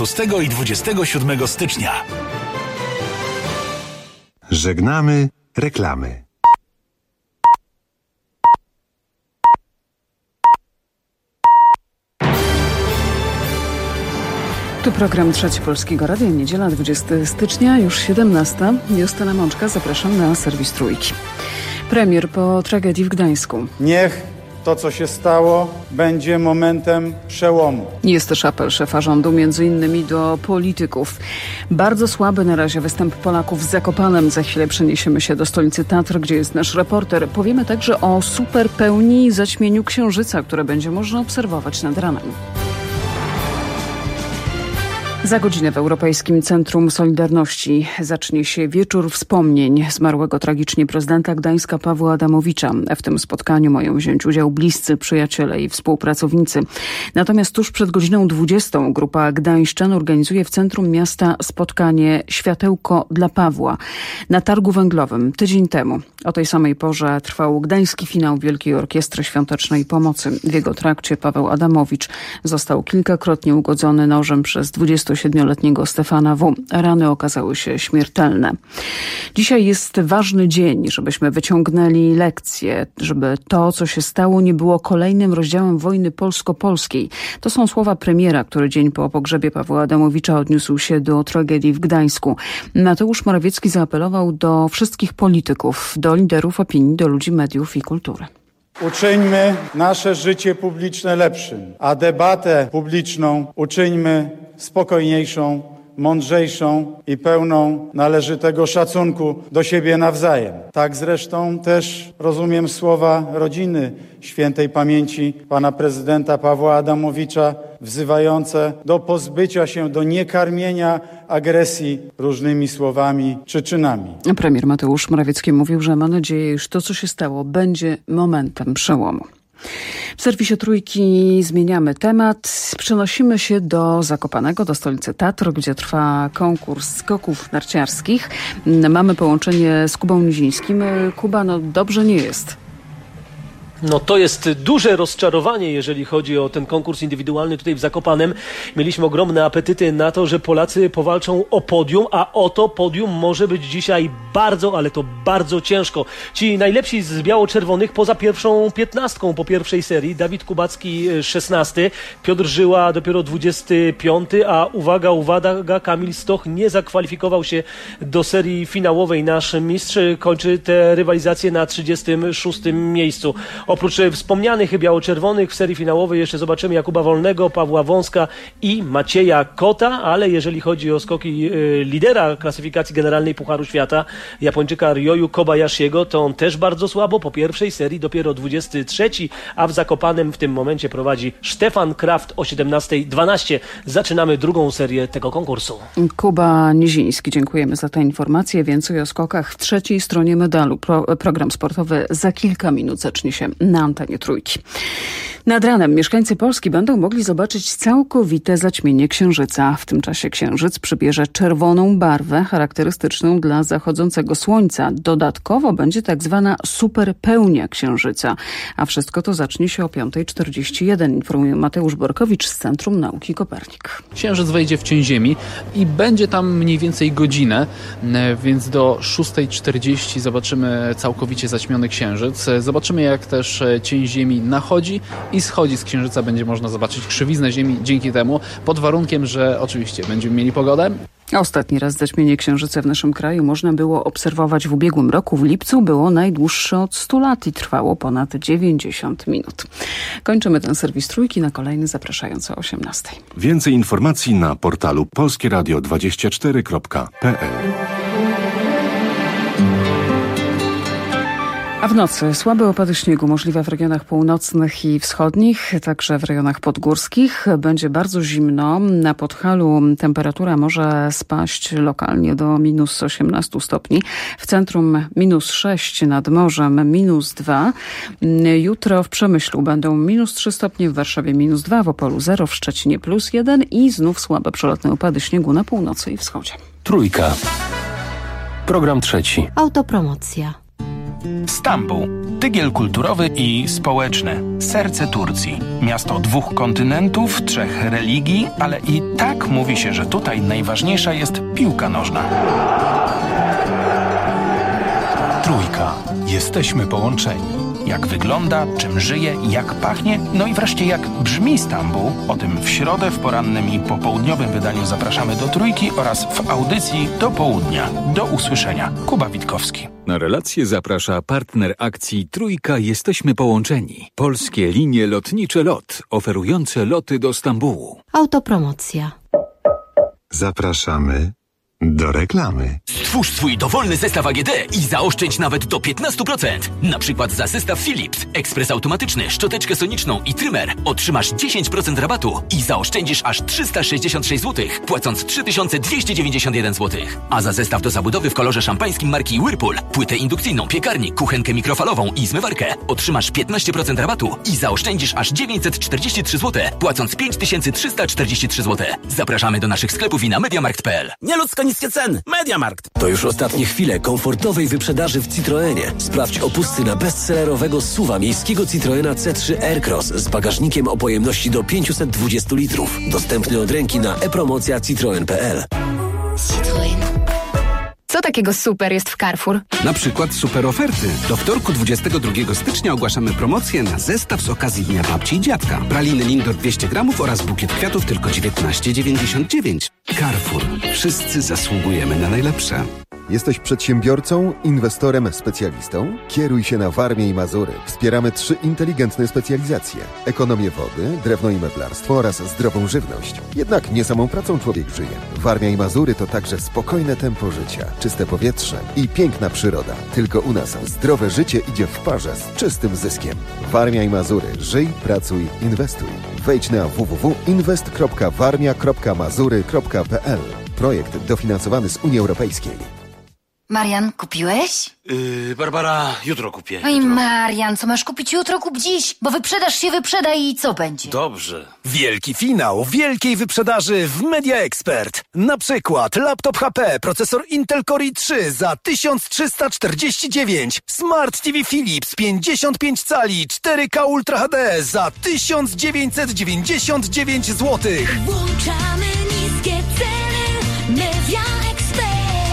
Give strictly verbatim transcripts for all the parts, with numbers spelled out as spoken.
szóstego i dwudziestego siódmego stycznia. Żegnamy reklamy. Tu program Trzeci Polskiego Radia, niedziela dwudziestego stycznia, już siedemnasta. Justyna Mączka, zapraszam na serwis Trójki. Premier po tragedii w Gdańsku. Niech to, co się stało, będzie momentem przełomu. Jest też apel szefa rządu, między innymi do polityków. Bardzo słaby na razie występ Polaków w Zakopanem. Za chwilę przeniesiemy się do stolicy Tatr, gdzie jest nasz reporter. Powiemy także o superpełni i zaćmieniu księżyca, które będzie można obserwować nad ranem. Za godzinę w Europejskim Centrum Solidarności zacznie się wieczór wspomnień zmarłego tragicznie prezydenta Gdańska Pawła Adamowicza. W tym spotkaniu mają wziąć udział bliscy, przyjaciele i współpracownicy. Natomiast tuż przed godziną dwudziestą grupa gdańszczan organizuje w centrum miasta spotkanie Światełko dla Pawła na targu węglowym tydzień temu. O tej samej porze trwał gdański finał Wielkiej Orkiestry Świątecznej Pomocy. W jego trakcie Paweł Adamowicz został kilkakrotnie ugodzony nożem przez dwudziestosiedmioletniego Stefana W. Rany okazały się śmiertelne. Dzisiaj jest ważny dzień, żebyśmy wyciągnęli lekcje, żeby to, co się stało, nie było kolejnym rozdziałem wojny polsko-polskiej. To są słowa premiera, który dzień po pogrzebie Pawła Adamowicza odniósł się do tragedii w Gdańsku. Mateusz Morawiecki zaapelował do wszystkich polityków, do liderów opinii, do ludzi mediów i kultury. Uczyńmy nasze życie publiczne lepszym, a debatę publiczną uczyńmy spokojniejszą, mądrzejszą i pełną należytego szacunku do siebie nawzajem. Tak zresztą też rozumiem słowa rodziny świętej pamięci pana prezydenta Pawła Adamowicza wzywające do pozbycia się, do niekarmienia agresji różnymi słowami czy czynami. Premier Mateusz Morawiecki mówił, że ma nadzieję, iż to, co się stało, będzie momentem przełomu. W serwisie Trójki zmieniamy temat. Przenosimy się do Zakopanego, do stolicy Tatr, gdzie trwa konkurs skoków narciarskich. Mamy połączenie z Kubą Nizińskim. Kuba, no dobrze nie jest. No to jest duże rozczarowanie, jeżeli chodzi o ten konkurs indywidualny tutaj w Zakopanem. Mieliśmy ogromne apetyty na to, że Polacy powalczą o podium, a oto podium może być dzisiaj bardzo, ale to bardzo ciężko. Ci najlepsi z biało-czerwonych poza pierwszą piętnastką po pierwszej serii. Dawid Kubacki szesnasty, Piotr Żyła dopiero dwudziesty piąty, a uwaga, uwaga, Kamil Stoch nie zakwalifikował się do serii finałowej. Nasz mistrz kończy tę rywalizację na trzydziestym szóstym miejscu. Oprócz wspomnianych biało-czerwonych w serii finałowej jeszcze zobaczymy Jakuba Wolnego, Pawła Wąska i Macieja Kota, ale jeżeli chodzi o skoki y, lidera klasyfikacji generalnej Pucharu Świata, Japończyka Ryoyu Kobayashiego, to on też bardzo słabo. Po pierwszej serii dopiero dwudziesty trzeci, a w Zakopanem w tym momencie prowadzi Stefan Kraft o siedemnasta dwanaście. Zaczynamy drugą serię tego konkursu. Kuba Niziński, dziękujemy za tę informację. Więcej o skokach w trzeciej stronie medalu. Pro, program sportowy za kilka minut zacznie się na antenie Trójki. Nad ranem mieszkańcy Polski będą mogli zobaczyć całkowite zaćmienie księżyca. W tym czasie księżyc przybierze czerwoną barwę charakterystyczną dla zachodzącego słońca. Dodatkowo będzie tak zwana superpełnia księżyca. A wszystko to zacznie się o piąta czterdzieści jeden, informuje Mateusz Borkowicz z Centrum Nauki Kopernik. Księżyc wejdzie w cień Ziemi i będzie tam mniej więcej godzinę, więc do szósta czterdzieści zobaczymy całkowicie zaćmiony księżyc. Zobaczymy, jak też cień Ziemi nachodzi i schodzi z księżyca. Będzie można zobaczyć krzywiznę Ziemi dzięki temu, pod warunkiem, że oczywiście będziemy mieli pogodę. Ostatni raz zaćmienie księżyca w naszym kraju można było obserwować w ubiegłym roku. W lipcu było najdłuższe od stu lat i trwało ponad dziewięćdziesiąt minut. Kończymy ten serwis Trójki, na kolejny zapraszający o osiemnastej. Więcej informacji na portalu polskie radio dwadzieścia cztery kropka p l. A w nocy słabe opady śniegu możliwe w regionach północnych i wschodnich, także w rejonach podgórskich. Będzie bardzo zimno. Na Podhalu temperatura może spaść lokalnie do minus osiemnaście stopni. W centrum minus sześć, nad morzem minus dwa. Jutro w Przemyślu będą minus trzy stopnie, w Warszawie minus dwa, w Opolu zero, w Szczecinie plus jeden i znów słabe przelotne opady śniegu na północy i wschodzie. Trójka. Program trzeci. Autopromocja. Stambuł. tygiel kulturowy i społeczny. Serce Turcji. Miasto dwóch kontynentów, trzech religii, ale i tak mówi się, że tutaj najważniejsza jest piłka nożna. Trójka. Jesteśmy połączeni. Jak wygląda, czym żyje, jak pachnie, no i wreszcie jak brzmi Stambuł. O tym w środę w porannym i popołudniowym wydaniu zapraszamy do Trójki oraz w audycji do południa. Do usłyszenia. Kuba Witkowski. Na relację zaprasza partner akcji Trójka Jesteśmy Połączeni. Polskie linie lotnicze LOT, oferujące loty do Stambułu. Autopromocja. Zapraszamy do reklamy. Stwórz swój dowolny zestaw A G D i zaoszczędź nawet do piętnaście procent. Na przykład za zestaw Philips, ekspres automatyczny, szczoteczkę soniczną i trymer otrzymasz dziesięć procent rabatu i zaoszczędzisz aż trzysta sześćdziesiąt sześć złotych, płacąc trzy tysiące dwieście dziewięćdziesiąt jeden złotych. A za zestaw do zabudowy w kolorze szampańskim marki Whirlpool, płytę indukcyjną, piekarnik, kuchenkę mikrofalową i zmywarkę otrzymasz piętnaście procent rabatu i zaoszczędzisz aż dziewięćset czterdzieści trzy złote, płacąc pięć tysięcy trzysta czterdzieści trzy złote. Zapraszamy do naszych sklepów i na mediamarkt kropka p l. Nieludzko niskie ceny. Mediamarkt. To już ostatnie chwile komfortowej wyprzedaży w Citroenie. Sprawdź opusty na bestsellerowego S U V-a miejskiego Citroena C trzy Aircross z bagażnikiem o pojemności do pięćset dwadzieścia litrów. Dostępny od ręki na e-promocja citroen kropka p l. Citroen. Co takiego super jest w Carrefour? Na przykład super oferty. Do wtorku dwudziestego drugiego stycznia ogłaszamy promocję na zestaw z okazji Dnia Babci i Dziadka. Praliny Lindor dwieście gramów oraz bukiet kwiatów tylko dziewiętnaście dziewięćdziesiąt dziewięć. Carrefour. Wszyscy zasługujemy na najlepsze. Jesteś przedsiębiorcą, inwestorem, specjalistą? Kieruj się na Warmię i Mazury. Wspieramy trzy inteligentne specjalizacje. Ekonomię wody, drewno i meblarstwo oraz zdrową żywność. Jednak nie samą pracą człowiek żyje. Warmia i Mazury to także spokojne tempo życia, czyste powietrze i piękna przyroda. Tylko u nas zdrowe życie idzie w parze z czystym zyskiem. Warmia i Mazury. Żyj, pracuj, inwestuj. Wejdź na w w w kropka inwest kropka warmia kropka mazury kropka p l. Projekt dofinansowany z Unii Europejskiej. Marian, kupiłeś? Yy, Barbara, jutro kupię. Oj, Marian, co masz kupić jutro, kup dziś, bo wyprzedaż się wyprzeda i co będzie? Dobrze. Wielki finał wielkiej wyprzedaży w Media Expert. Na przykład laptop H P, procesor Intel Core i trzy za tysiąc trzysta czterdzieści dziewięć, Smart T V Philips pięćdziesiąt pięć cali cztery K Ultra H D za tysiąc dziewięćset dziewięćdziesiąt dziewięć złotych. Włączamy niskie ceny, Media Expert.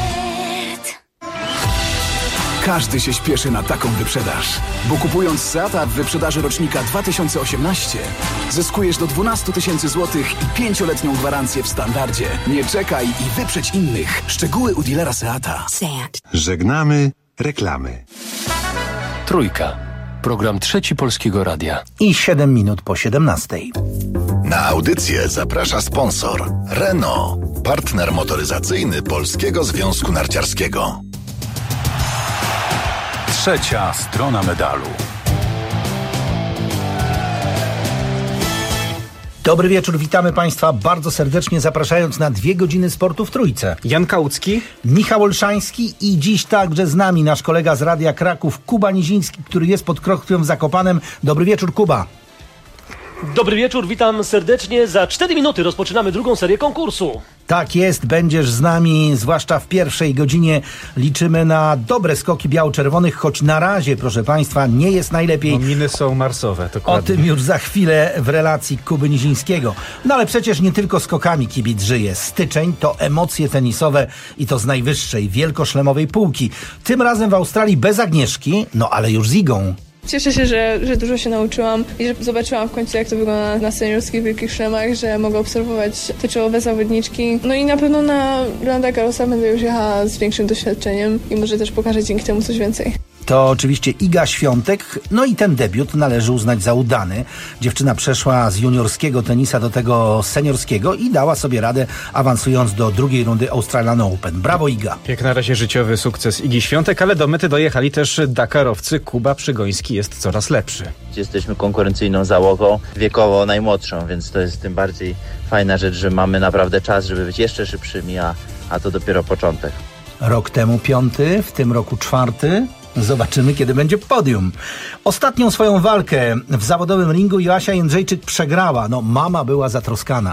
Każdy się śpieszy na taką wyprzedaż, bo kupując Seata w wyprzedaży rocznika dwa tysiące osiemnaście zyskujesz do dwanaście tysięcy złotych i pięcioletnią gwarancję w standardzie. Nie czekaj i wyprzedź innych. Szczegóły u dealera Seata. Seat. Żegnamy reklamy. Trójka. Program Trzeci Polskiego Radia. I siedem minut po siedemnastej. Na audycję zaprasza sponsor Renault, partner motoryzacyjny Polskiego Związku Narciarskiego. Trzecia strona medalu. Dobry wieczór, witamy Państwa bardzo serdecznie, zapraszając na dwie godziny sportu w Trójce. Jan Kałucki, Michał Olszański i dziś także z nami nasz kolega z Radia Kraków, Kuba Niziński, który jest pod Krokwią w Zakopanem. Dobry wieczór, Kuba. Dobry wieczór, witam serdecznie. Za cztery minuty rozpoczynamy drugą serię konkursu. Tak jest, będziesz z nami, zwłaszcza w pierwszej godzinie. Liczymy na dobre skoki biało-czerwonych, choć na razie, proszę Państwa, nie jest najlepiej. No, miny są marsowe, dokładnie. O tym już za chwilę w relacji Kuby Nizińskiego. No ale przecież nie tylko skokami kibic żyje. Styczeń to emocje tenisowe i to z najwyższej, wielkoszlemowej półki. Tym razem w Australii bez Agnieszki, no ale już z Igą. Cieszę się, że, że dużo się nauczyłam i że zobaczyłam w końcu, jak to wygląda na seniorskich wielkich szlemach, że mogę obserwować te czołowe zawodniczki. No i na pewno na Rolanda Garrosa będę już jechała z większym doświadczeniem i może też pokażę dzięki temu coś więcej. To oczywiście Iga Świątek, no i ten debiut należy uznać za udany. Dziewczyna przeszła z juniorskiego tenisa do tego seniorskiego i dała sobie radę, awansując do drugiej rundy Australian Open. Brawo, Iga. Jak na razie życiowy sukces Igi Świątek, ale do mety dojechali też Dakarowcy. Kuba Przygoński jest coraz lepszy. Jesteśmy konkurencyjną załogą, wiekowo najmłodszą, więc to jest tym bardziej fajna rzecz, że mamy naprawdę czas, żeby być jeszcze szybszymi, a, a to dopiero początek. Rok temu piąty, w tym roku czwarty. Zobaczymy, kiedy będzie podium. Ostatnią swoją walkę w zawodowym ringu Joasia Jędrzejczyk przegrała. No, mama była zatroskana.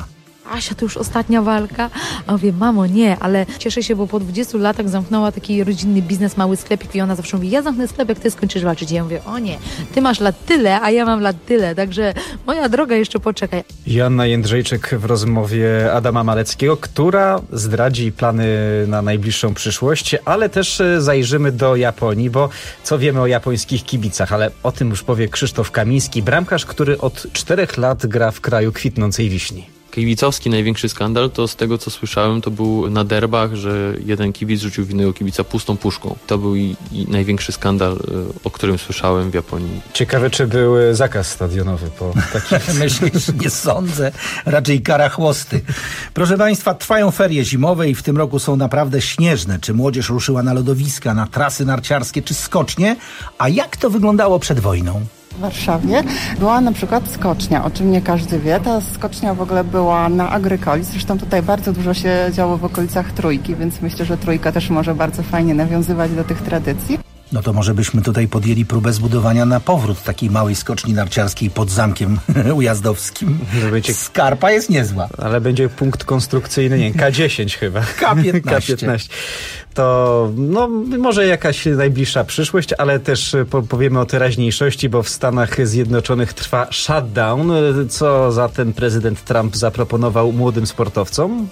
Asia, to już ostatnia walka? A mówię, mamo, nie, ale cieszę się, bo po dwudziestu latach zamknęła taki rodzinny biznes, mały sklepik i ona zawsze mówi, ja zamknę sklep, jak ty skończysz walczyć. I ja mówię, o nie, ty masz lat tyle, a ja mam lat tyle, także moja droga jeszcze poczekaj. Joanna Jędrzejczyk w rozmowie Adama Maleckiego, która zdradzi plany na najbliższą przyszłość, ale też zajrzymy do Japonii, bo co wiemy o japońskich kibicach, ale o tym już powie Krzysztof Kamiński, bramkarz, który od czterech lat gra w kraju kwitnącej wiśni. Kibicowski największy skandal to z tego, co słyszałem, to był na derbach, że jeden kibic rzucił w innego kibica pustą puszką. To był i, i największy skandal, o którym słyszałem w Japonii. Ciekawe, czy był zakaz stadionowy po takim... Myślisz? Nie sądzę. Raczej kara chłosty. Proszę Państwa, trwają ferie zimowe i w tym roku są naprawdę śnieżne. Czy młodzież ruszyła na lodowiska, na trasy narciarskie, czy skocznie? A jak to wyglądało przed wojną? W Warszawie była na przykład skocznia, o czym nie każdy wie. Ta skocznia w ogóle była na Agrykoli. Zresztą tutaj bardzo dużo się działo w okolicach Trójki, więc myślę, że Trójka też może bardzo fajnie nawiązywać do tych tradycji. No to może byśmy tutaj podjęli próbę zbudowania na powrót takiej małej skoczni narciarskiej pod Zamkiem Ujazdowskim. Będzie... Skarpa jest niezła. Ale będzie punkt konstrukcyjny, nie, K dziesięć chyba. K piętnaście. K piętnaście. To no, może jakaś najbliższa przyszłość, ale też po, powiemy o teraźniejszości, bo w Stanach Zjednoczonych trwa shutdown. Co zatem prezydent Trump zaproponował młodym sportowcom?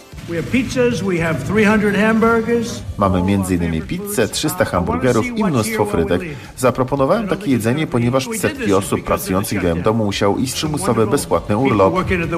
Mamy między innymi pizzę, trzysta hamburgerów i mnóstwo frytek. Zaproponowałem takie jedzenie, ponieważ setki osób pracujących w moim domu musiało iść przymusowy bezpłatny urlop.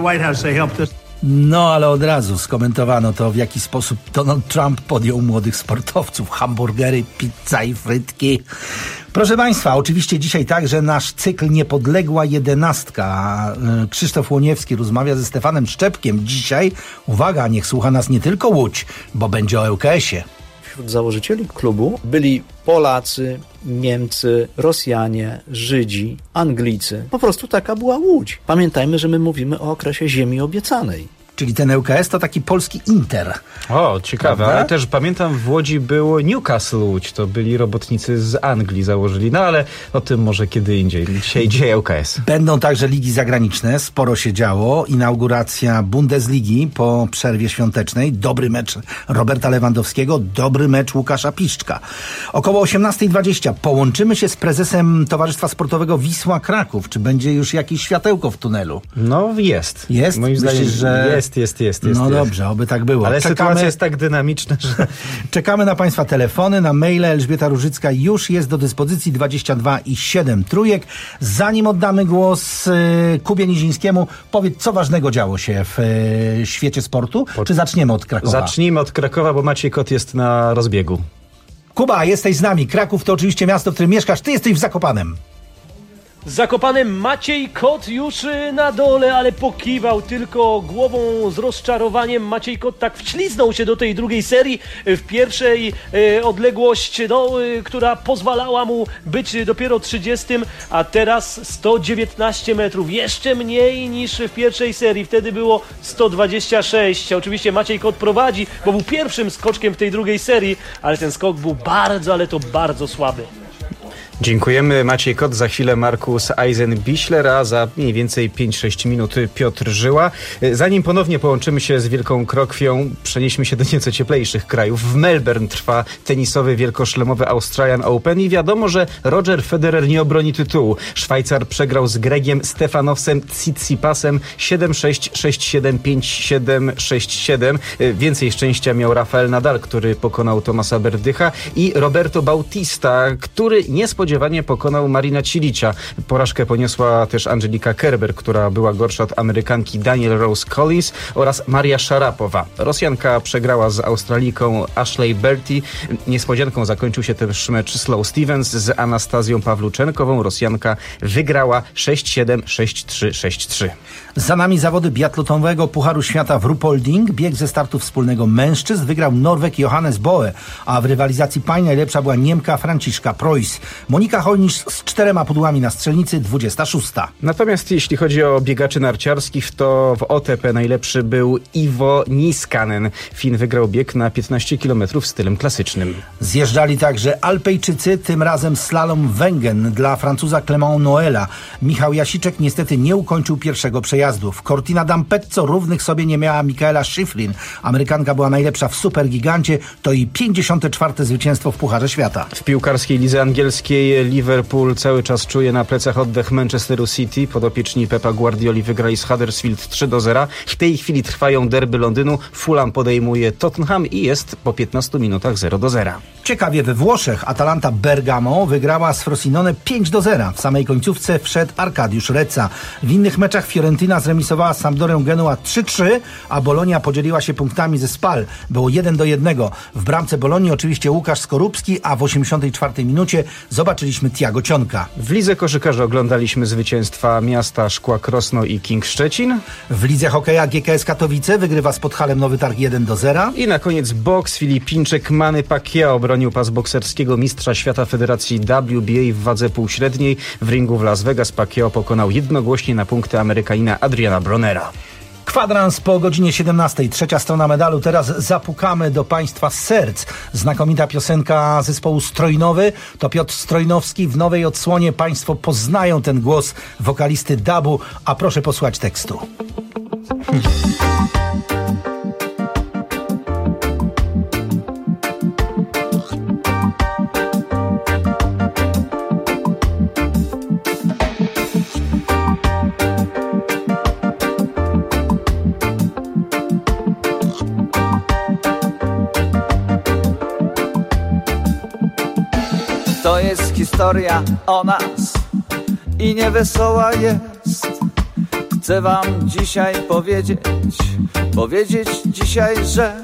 No, ale od razu skomentowano to, w jaki sposób Donald Trump podjął młodych sportowców. Hamburgery, pizza i frytki. Proszę Państwa, oczywiście dzisiaj także nasz cykl Niepodległa Jedenastka. Krzysztof Łoniewski rozmawia ze Stefanem Szczepkiem. Dzisiaj, uwaga, niech słucha nas nie tylko Łódź, bo będzie o L K S ie. Wśród założycieli klubu byli Polacy, Niemcy, Rosjanie, Żydzi, Anglicy. Po prostu taka była Łódź. Pamiętajmy, że my mówimy o okresie ziemi obiecanej. Czyli ten L K S to taki polski Inter. O, ciekawe, prawda? Ale też pamiętam, w Łodzi było Newcastle Łódź, to byli robotnicy z Anglii założyli, no ale o tym może kiedy indziej. Dzisiaj, dzisiaj L K S. Będą także ligi zagraniczne, sporo się działo. Inauguracja Bundesligi po przerwie świątecznej, dobry mecz Roberta Lewandowskiego, dobry mecz Łukasza Piszczka. Około osiemnasta dwadzieścia połączymy się z prezesem Towarzystwa Sportowego Wisła Kraków. Czy będzie już jakieś światełko w tunelu? No jest. Jest? Moim Myślisz, zdaniem, że... Jest. Jest, jest, jest, jest. No jest. dobrze, oby tak było. Ale Czekamy... sytuacja jest tak dynamiczna, że... Czekamy na Państwa telefony, na maile. Elżbieta Różycka już jest do dyspozycji dwadzieścia dwa i siedem trójek. Zanim oddamy głos y, Kubie Nizińskiemu, powiedz, co ważnego działo się w y, świecie sportu? Czy zaczniemy od Krakowa? Zacznijmy od Krakowa, bo Maciej Kot jest na rozbiegu. Kuba, jesteś z nami. Kraków to oczywiście miasto, w którym mieszkasz. Ty jesteś w Zakopanem. Z Zakopanem Maciej Kot już na dole, ale pokiwał tylko głową z rozczarowaniem. Maciej Kot tak wśliznął się do tej drugiej serii. W pierwszej e, odległość, no, e, która pozwalała mu być dopiero trzydziestym, a teraz sto dziewiętnaście metrów. Jeszcze mniej niż w pierwszej serii. Wtedy było sto dwadzieścia sześć. Oczywiście Maciej Kot prowadzi, bo był pierwszym skoczkiem w tej drugiej serii, ale ten skok był bardzo, ale to bardzo słaby. Dziękujemy. Maciej Kot, za chwilę Markus Eisenbichler, a za mniej więcej pięć sześć minut Piotr Żyła. Zanim ponownie połączymy się z Wielką Krokwią, przenieśmy się do nieco cieplejszych krajów. W Melbourne trwa tenisowy wielkoszlemowy Australian Open i wiadomo, że Roger Federer nie obroni tytułu. Szwajcar przegrał z Gregiem Stefanowsem Tsitsipasem siedem sześć, sześć siedem, pięć siedem, sześć siedem. Więcej szczęścia miał Rafael Nadal, który pokonał Tomasa Berdycha, i Roberto Bautista, który niespodziewanie Spodziewanie pokonał Marina Cilicia. Porażkę poniosła też Angelika Kerber, która była gorsza od Amerykanki Daniel Rose Collins oraz Maria Szarapowa. Rosjanka przegrała z Australijką Ashley Berty. Niespodzianką zakończył się też mecz Sloane Stevens z Anastazją Pawluczenkową. Rosjanka wygrała sześć siedem, sześć trzy, sześć trzy. Za nami zawody biatlonowego Pucharu Świata w Ruhpolding. Bieg ze startu wspólnego mężczyzn wygrał Norweg Johannes Boe, a w rywalizacji pań najlepsza była Niemka Franciszka Preuss. Monika Holnisz z czterema pudłami na strzelnicy, dwudziesta szósta. Natomiast jeśli chodzi o biegaczy narciarskich, to w O T P najlepszy był Ivo Niskanen. Fin wygrał bieg na piętnaście kilometrów stylem klasycznym. Zjeżdżali także Alpejczycy, tym razem slalom Wengen dla Francuza Clément Noëlla. Michał Jasiczek niestety nie ukończył pierwszego przejazdu. W Cortina d'Ampezzo równych sobie nie miała Michaela Schifrin. Amerykanka była najlepsza w supergigancie, to i pięćdziesiąte czwarte zwycięstwo w Pucharze Świata. W piłkarskiej lidze angielskiej Liverpool cały czas czuje na plecach oddech Manchesteru City. Podopieczni Pepa Guardioli wygrali z Huddersfield trzy do zera. W tej chwili trwają derby Londynu. Fulham podejmuje Tottenham i jest po piętnastu minutach zero do zera. Ciekawie we Włoszech Atalanta Bergamo wygrała z Frosinone pięć do zera. W samej końcówce wszedł Arkadiusz Reca. W innych meczach Fiorentina zremisowała z Sampdorią Genua trzy trzy, a Bolonia podzieliła się punktami ze Spal. Było jeden do jednego. W bramce Bolonii oczywiście Łukasz Skorupski, a w osiemdziesiątej czwartej minucie zobaczyliśmy Tiago Cionka. W lidze koszykarzy oglądaliśmy zwycięstwa Miasta Szkła Krosno i King Szczecin. W lidze hokeja G K S Katowice wygrywa z Podhalem Nowy Targ jeden do zera. I na koniec boks. Filipińczyk Manny Pacquiao bronił pas bokserskiego mistrza świata Federacji W B A w wadze półśredniej. W ringu w Las Vegas Pacquiao pokonał jednogłośnie na punkty Amerykanina Adriana Bronera. Kwadrans po godzinie siedemnastej. Trzecia strona medalu. Teraz zapukamy do Państwa serc. Znakomita piosenka zespołu Strojnowy. To Piotr Strojnowski. W nowej odsłonie Państwo poznają ten głos wokalisty dubu, a proszę posłuchać tekstu. To jest historia o nas i niewesoła jest. Chcę wam dzisiaj powiedzieć, powiedzieć dzisiaj, że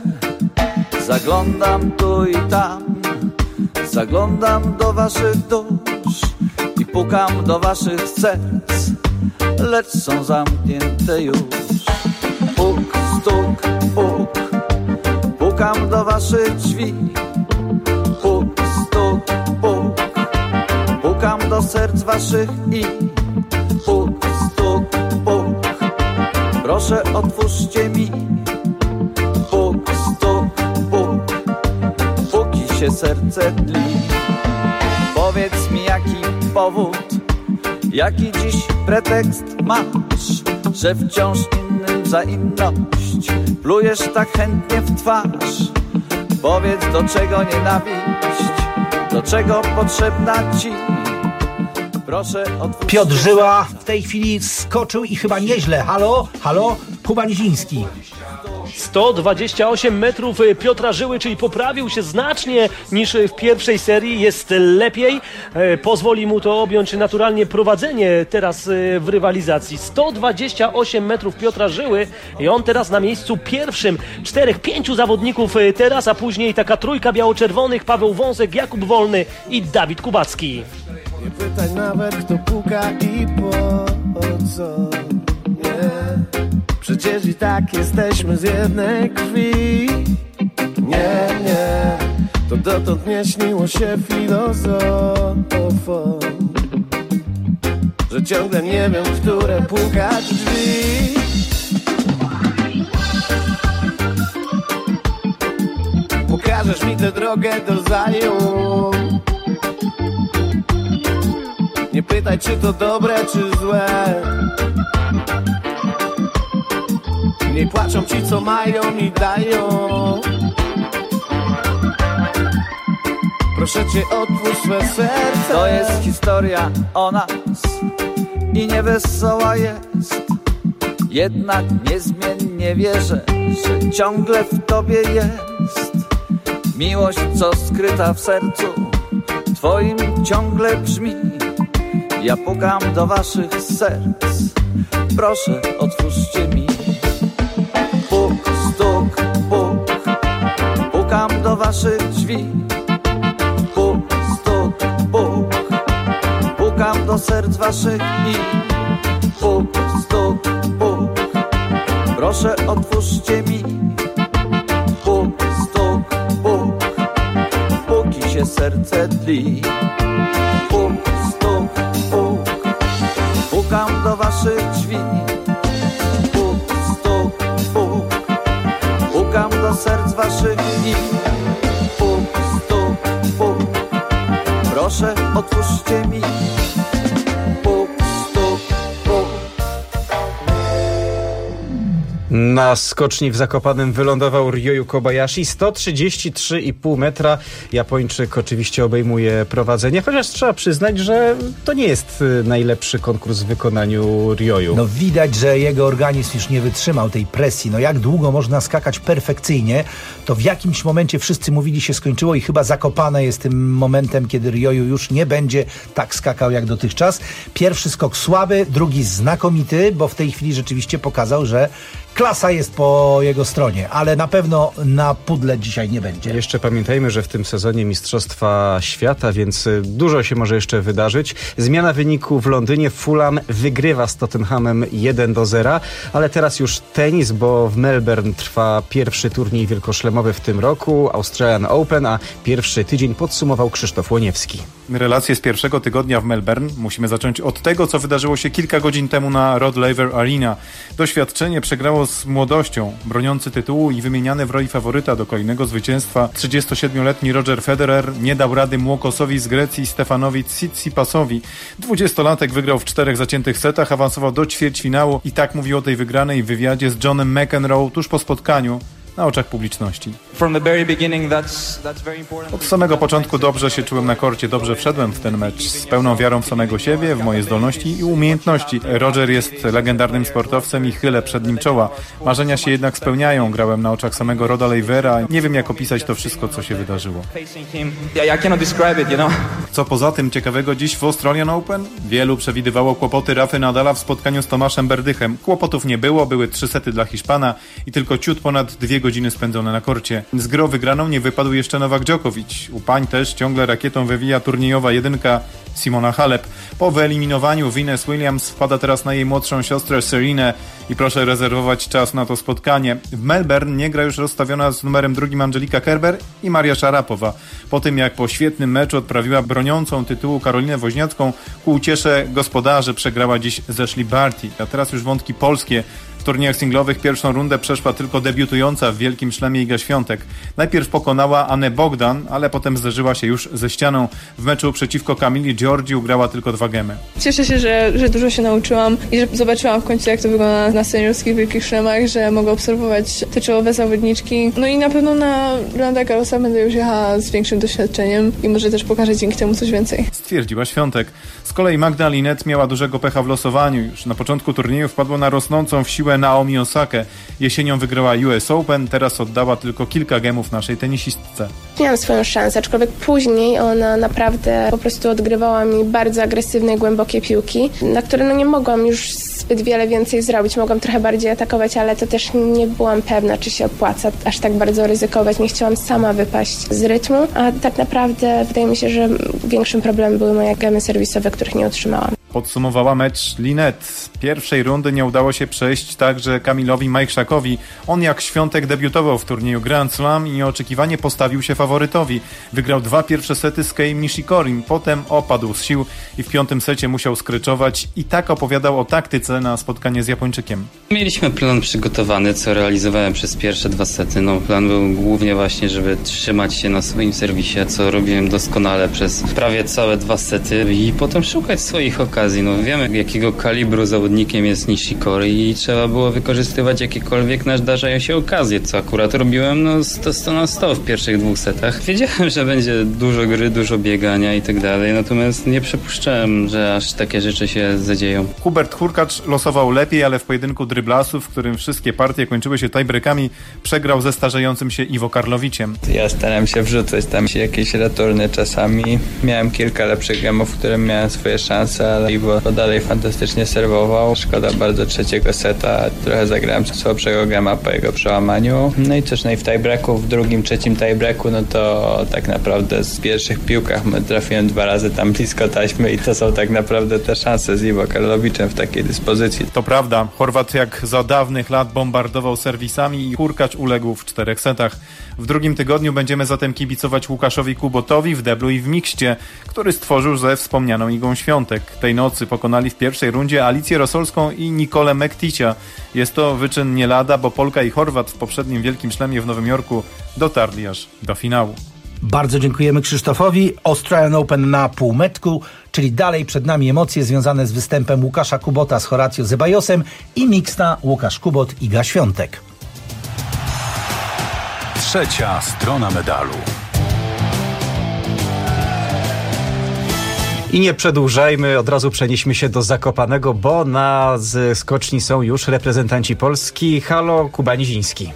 zaglądam tu i tam, zaglądam do waszych dusz i pukam do waszych serc, lecz są zamknięte już. Puk, stuk, puk, pukam do waszych drzwi. Puk, stuk, puk, pukam do serc waszych i puk, stuk, puk, proszę otwórzcie mi. Puk, stuk, puk, póki się serce tli. Powiedz mi jaki powód, jaki dziś pretekst masz, że wciąż innym za inność plujesz tak chętnie w twarz. Powiedz do czego nienawiść, do czego potrzebna ci. Proszę otwórz. Piotr Żyła w tej chwili skoczył i chyba nieźle. Halo, halo, Kuba Niziński. sto dwadzieścia osiem metrów Piotra Żyły, czyli poprawił się znacznie niż w pierwszej serii, jest lepiej, pozwoli mu to objąć naturalnie prowadzenie teraz w rywalizacji. sto dwadzieścia osiem metrów Piotra Żyły i on teraz na miejscu pierwszym. Czterech, pięciu zawodników teraz, a później taka trójka biało-czerwonych: Paweł Wąsek, Jakub Wolny i Dawid Kubacki. Nie pytaj nawet kto puka i po co, nie. Przecież i tak jesteśmy z jednej krwi. Nie, nie, to dotąd nie śniło się filozofom, że ciągle nie wiem, w które pukać drzwi. Pokażesz mi tę drogę do Zajum. Nie pytaj, czy to dobre, czy złe. Nie płaczą ci, co mają i dają. Proszę cię, otwórz swe serce. To jest historia o nas i niewesoła jest. Jednak niezmiennie wierzę, że ciągle w tobie jest miłość, co skryta w sercu twoim ciągle brzmi. Ja pukam do waszych serc, proszę otwórzcie mi. Puk, stuk, puk, pukam do waszych drzwi. Puk, stuk, puk, pukam do serc waszych i puk, stuk, puk, proszę otwórzcie mi. Puk, stuk, puk, póki się serce tli. Puk, stuk, puk, pukam do waszych drzwi. Puk, stuk, puk, pukam do serc waszych dni. Puk, stuk, puk, proszę otwórzcie mi. Puk, stuk, puk. Na skoczni w Zakopanem wylądował Ryoyu Kobayashi, sto trzydzieści trzy i pół metra. Japończyk oczywiście obejmuje prowadzenie, chociaż trzeba przyznać, że to nie jest najlepszy konkurs w wykonaniu Ryoyu. No widać, że jego organizm już nie wytrzymał tej presji. No jak długo można skakać perfekcyjnie, to w jakimś momencie wszyscy mówili, się skończyło i chyba Zakopane jest tym momentem, kiedy Ryoyu już nie będzie tak skakał jak dotychczas. Pierwszy skok słaby, drugi znakomity, bo w tej chwili rzeczywiście pokazał, że klasa jest po jego stronie, ale na pewno na pudle dzisiaj nie będzie. Jeszcze pamiętajmy, że w tym sezonie Mistrzostwa Świata, więc dużo się może jeszcze wydarzyć. Zmiana wyniku w Londynie. Fulham wygrywa z Tottenhamem jeden do zera, ale teraz już tenis, bo w Melbourne trwa pierwszy turniej wielkoszlemowy w tym roku, Australian Open, a pierwszy tydzień podsumował Krzysztof Łoniewski. Relacje z pierwszego tygodnia w Melbourne. Musimy zacząć od tego, co wydarzyło się kilka godzin temu na Rod Laver Arena. Doświadczenie przegrało z młodością. Broniący tytułu i wymieniany w roli faworyta do kolejnego zwycięstwa trzydziestosiedmioletni Roger Federer nie dał rady Młokosowi z Grecji Stefanowi Tsitsipasowi. Dwudziestolatek wygrał w czterech zaciętych setach, awansował do ćwierćfinału i tak mówił o tej wygranej w wywiadzie z Johnem McEnroe tuż po spotkaniu na oczach publiczności. Od samego początku dobrze się czułem na korcie, dobrze wszedłem w ten mecz z pełną wiarą w samego siebie, w moje zdolności i umiejętności. Roger jest legendarnym sportowcem i chylę przed nim czoła. Marzenia się jednak spełniają. Grałem na oczach samego Roda Lavera. Nie wiem, jak opisać to wszystko, co się wydarzyło. Co poza tym ciekawego dziś w Australian Open? Wielu przewidywało kłopoty Rafy Nadala w spotkaniu z Tomaszem Berdychem. Kłopotów nie było, były trzy sety dla Hiszpana i tylko ciut ponad dwie godziny spędzone na korcie. Z gry o wygraną nie wypadł jeszcze Nowak Djokovic. U pań też ciągle rakietą wywija turniejowa jedynka Simona Halep. Po wyeliminowaniu Venus Williams wpada teraz na jej młodszą siostrę Serenę i proszę rezerwować czas na to spotkanie. W Melbourne nie gra już rozstawiona z numerem drugim Angelika Kerber i Maria Szarapowa. Po tym jak po świetnym meczu odprawiła broniącą tytułu Karolinę Woźniacką, ku uciesze gospodarzy przegrała dziś z Ashley Barty. A teraz już wątki polskie. W turniejach singlowych pierwszą rundę przeszła tylko debiutująca w Wielkim Szlemie Iga Świątek. Najpierw pokonała Annę Bogdan, ale potem zderzyła się już ze ścianą. W meczu przeciwko Kamili Giorgi ugrała tylko dwa gemy. Cieszę się, że, że dużo się nauczyłam i że zobaczyłam w końcu, jak to wygląda na seniorskich Wielkich Szlemach, że mogę obserwować te czołowe zawodniczki. No i na pewno na Rolanda Garrosa będę już jechała z większym doświadczeniem i może też pokażę dzięki temu coś więcej. Stwierdziła Świątek. Z kolei Magda Linette miała dużego pecha w losowaniu. Już na początku turnieju wpadła na rosnącą w siłę Naomi Osakę. Jesienią wygrała U S Open, teraz oddała tylko kilka gemów naszej tenisistce. Miałam swoją szansę, aczkolwiek później ona naprawdę po prostu odgrywała mi bardzo agresywne, głębokie piłki, na które no nie mogłam już zbyt wiele więcej zrobić. Mogłam trochę bardziej atakować, ale to też nie byłam pewna, czy się opłaca aż tak bardzo ryzykować. Nie chciałam sama wypaść z rytmu, a tak naprawdę wydaje mi się, że większym problemem były moje gemy serwisowe, których nie otrzymałam. Podsumowała mecz Linette. Pierwszej rundy nie udało się przejść także Kamilowi Majchrzakowi. On jak Świątek debiutował w turnieju Grand Slam i nieoczekiwanie postawił się faworytowi. Wygrał dwa pierwsze sety z Keim Nishikorim, potem opadł z sił i w piątym secie musiał skryczować i tak opowiadał o taktyce na spotkanie z Japończykiem. Mieliśmy plan przygotowany, co realizowałem przez pierwsze dwa sety. No, plan był głównie właśnie, żeby trzymać się na swoim serwisie, co robiłem doskonale przez prawie całe dwa sety i potem szukać swoich okazji. No, wiemy, jakiego kalibru zawodnikiem jest Nishikori i trzeba było wykorzystywać jakiekolwiek nadarzają się okazje, co akurat robiłem no sto na sto w pierwszych dwóch setach. Wiedziałem, że będzie dużo gry, dużo biegania i tak dalej, natomiast nie przypuszczałem, że aż takie rzeczy się zadzieją. Hubert Hurkacz losował lepiej, ale w pojedynku dryblasów, w którym wszystkie partie kończyły się tiebreakami, przegrał ze starzejącym się Iwo Karloviciem. Ja starałem się wrzucać tam się jakieś returny czasami. Miałem kilka lepszych gemów, w których miałem swoje szanse, ale i bo dalej fantastycznie serwował. Szkoda bardzo trzeciego seta, trochę zagrałem słabszego gema po jego przełamaniu. No i cóż, no i w tiebreaku, w drugim, trzecim tiebreaku, no to tak naprawdę z pierwszych piłkach trafiłem dwa razy tam blisko taśmy i to są tak naprawdę te szanse z Iwo Karlowiczem w takiej dyspozycji. To prawda, Chorwat jak za dawnych lat bombardował serwisami i Hurkacz uległ w czterech setach. W drugim tygodniu będziemy zatem kibicować Łukaszowi Kubotowi w deblu i w mikście, który stworzył ze wspomnianą Igą Świątek. Tej nocy pokonali w pierwszej rundzie Alicję Rosolską i Nikolę Mekticia. Jest to wyczyn nie lada, bo Polka i Chorwat w poprzednim Wielkim Szlemie w Nowym Jorku dotarli aż do finału. Bardzo dziękujemy Krzysztofowi. Australian Open na półmetku, czyli dalej przed nami emocje związane z występem Łukasza Kubota z Horacio Zebajosem i miksta Łukasz Kubot, Iga Świątek. Trzecia strona medalu. I nie przedłużajmy, od razu przenieśmy się do Zakopanego, bo na skoczni są już reprezentanci Polski. Halo, Kuba Niziński.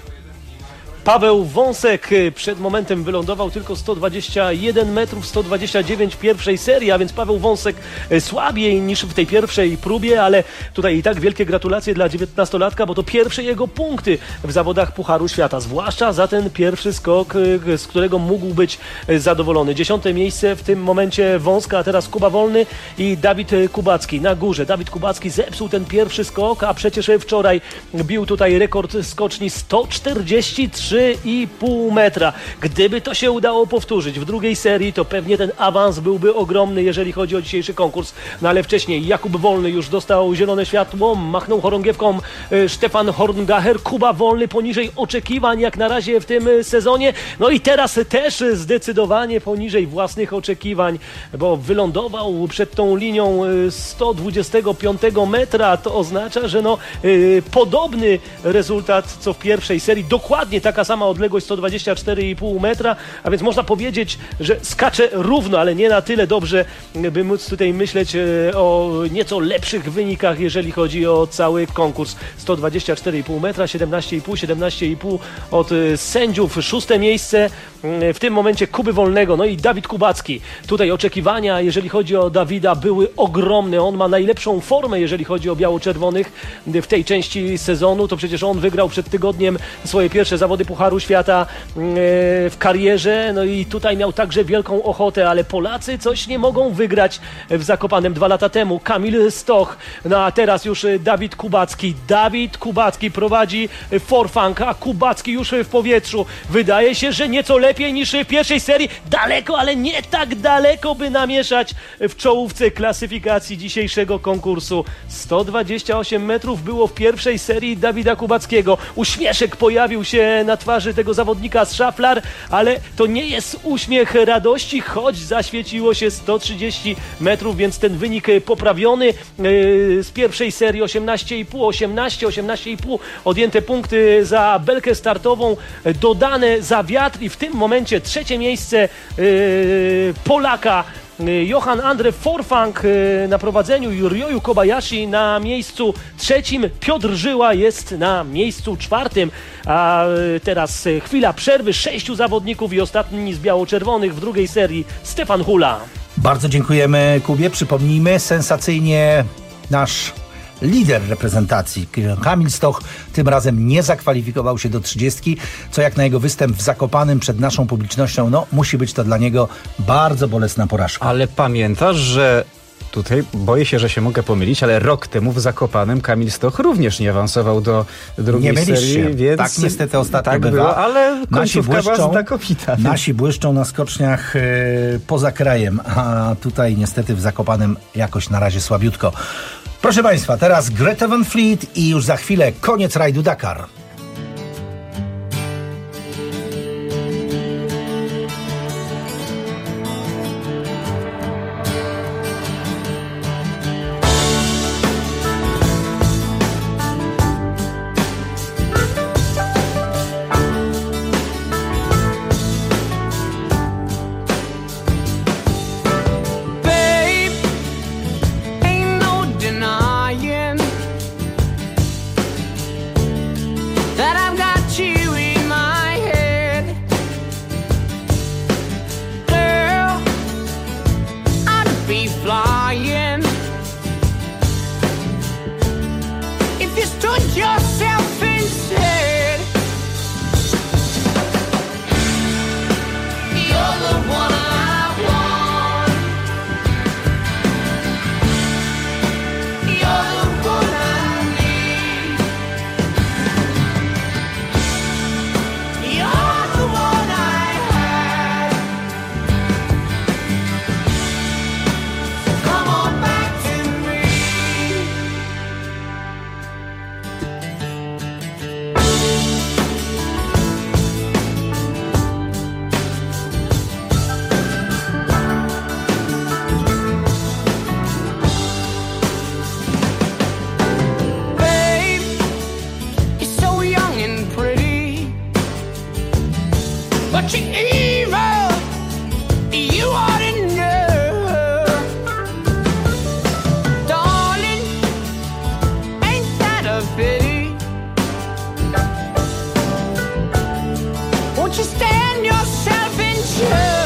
Paweł Wąsek przed momentem wylądował tylko sto dwadzieścia jeden metrów, sto dwadzieścia dziewięć w pierwszej serii, a więc Paweł Wąsek słabiej niż w tej pierwszej próbie, ale tutaj i tak wielkie gratulacje dla dziewiętnastolatka, bo to pierwsze jego punkty w zawodach Pucharu Świata, zwłaszcza za ten pierwszy skok, z którego mógł być zadowolony. Dziesiąte miejsce w tym momencie Wąska, a teraz Kuba Wolny i Dawid Kubacki na górze. Dawid Kubacki zepsuł ten pierwszy skok, a przecież wczoraj bił tutaj rekord skoczni sto czterdzieści trzy i pół metra. Gdyby to się udało powtórzyć w drugiej serii, to pewnie ten awans byłby ogromny, jeżeli chodzi o dzisiejszy konkurs. No ale wcześniej Jakub Wolny już dostał zielone światło, machnął chorągiewką Stefan Horngacher. Kuba Wolny poniżej oczekiwań jak na razie w tym sezonie. No i teraz też zdecydowanie poniżej własnych oczekiwań, bo wylądował przed tą linią sto dwudziestego piątego metra. To oznacza, że no yy, podobny rezultat co w pierwszej serii. Dokładnie taka sama odległość, sto dwadzieścia cztery i pół metra, a więc można powiedzieć, że skacze równo, ale nie na tyle dobrze, by móc tutaj myśleć o nieco lepszych wynikach, jeżeli chodzi o cały konkurs. sto dwadzieścia cztery i pół metra, siedemnaście i pół, siedemnaście i pół od sędziów. Szóste miejsce w tym momencie Kuby Wolnego, no i Dawid Kubacki. Tutaj oczekiwania, jeżeli chodzi o Dawida, były ogromne. On ma najlepszą formę, jeżeli chodzi o biało-czerwonych w tej części sezonu. To przecież on wygrał przed tygodniem swoje pierwsze zawody Pucharu Świata w karierze, no i tutaj miał także wielką ochotę, ale Polacy coś nie mogą wygrać w Zakopanem dwa lata temu. Kamil Stoch, no a teraz już Dawid Kubacki. Dawid Kubacki prowadzi forfang, a Kubacki już w powietrzu. Wydaje się, że nieco lepiej niż w pierwszej serii. Daleko, ale nie tak daleko, by namieszać w czołówce klasyfikacji dzisiejszego konkursu. sto dwadzieścia osiem metrów było w pierwszej serii Dawida Kubackiego. Uśmieszek pojawił się na twarzy tego zawodnika z Szaflar, ale to nie jest uśmiech radości, choć zaświeciło się sto trzydzieści metrów, więc ten wynik poprawiony z pierwszej serii osiemnaście i pół, osiemnaście, osiemnaście i pół odjęte punkty za belkę startową, dodane za wiatr i w tym momencie trzecie miejsce Polaka Johan Andre Forfang na prowadzeniu, Jurjoju Kobayashi na miejscu trzecim, Piotr Żyła jest na miejscu czwartym, a teraz chwila przerwy, sześciu zawodników i ostatni z biało-czerwonych w drugiej serii Stefan Hula. Bardzo dziękujemy Kubie, przypomnijmy, sensacyjnie nasz lider reprezentacji Kamil Stoch tym razem nie zakwalifikował się do trzydziestki, co jak na jego występ w Zakopanem przed naszą publicznością, no musi być to dla niego bardzo bolesna porażka. Ale pamiętasz, że tutaj boję się, że się mogę pomylić, ale rok temu w Zakopanem Kamil Stoch również nie awansował do drugiej nie serii, się. Więc tak niestety ostatnio tak bywa. było, ale nasi błyszczą, znakomita. nasi błyszczą na skoczniach yy, poza krajem, a tutaj niestety w Zakopanem jakoś na razie słabiutko. Proszę Państwa, teraz Greta Van Fleet i już za chwilę koniec rajdu Dakar. but you're evil. You ought to know, darling, ain't that a pity? Won't you stand yourself in show?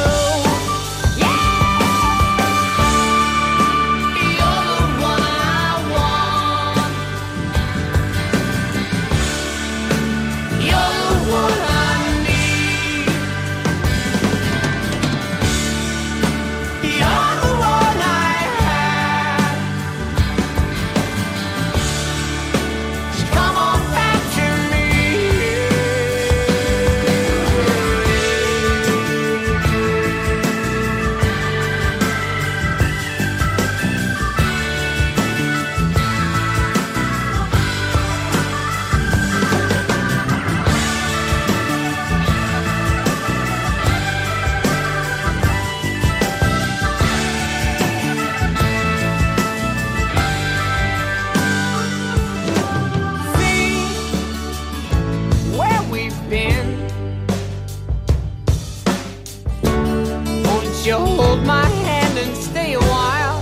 Hold my hand and stay a while.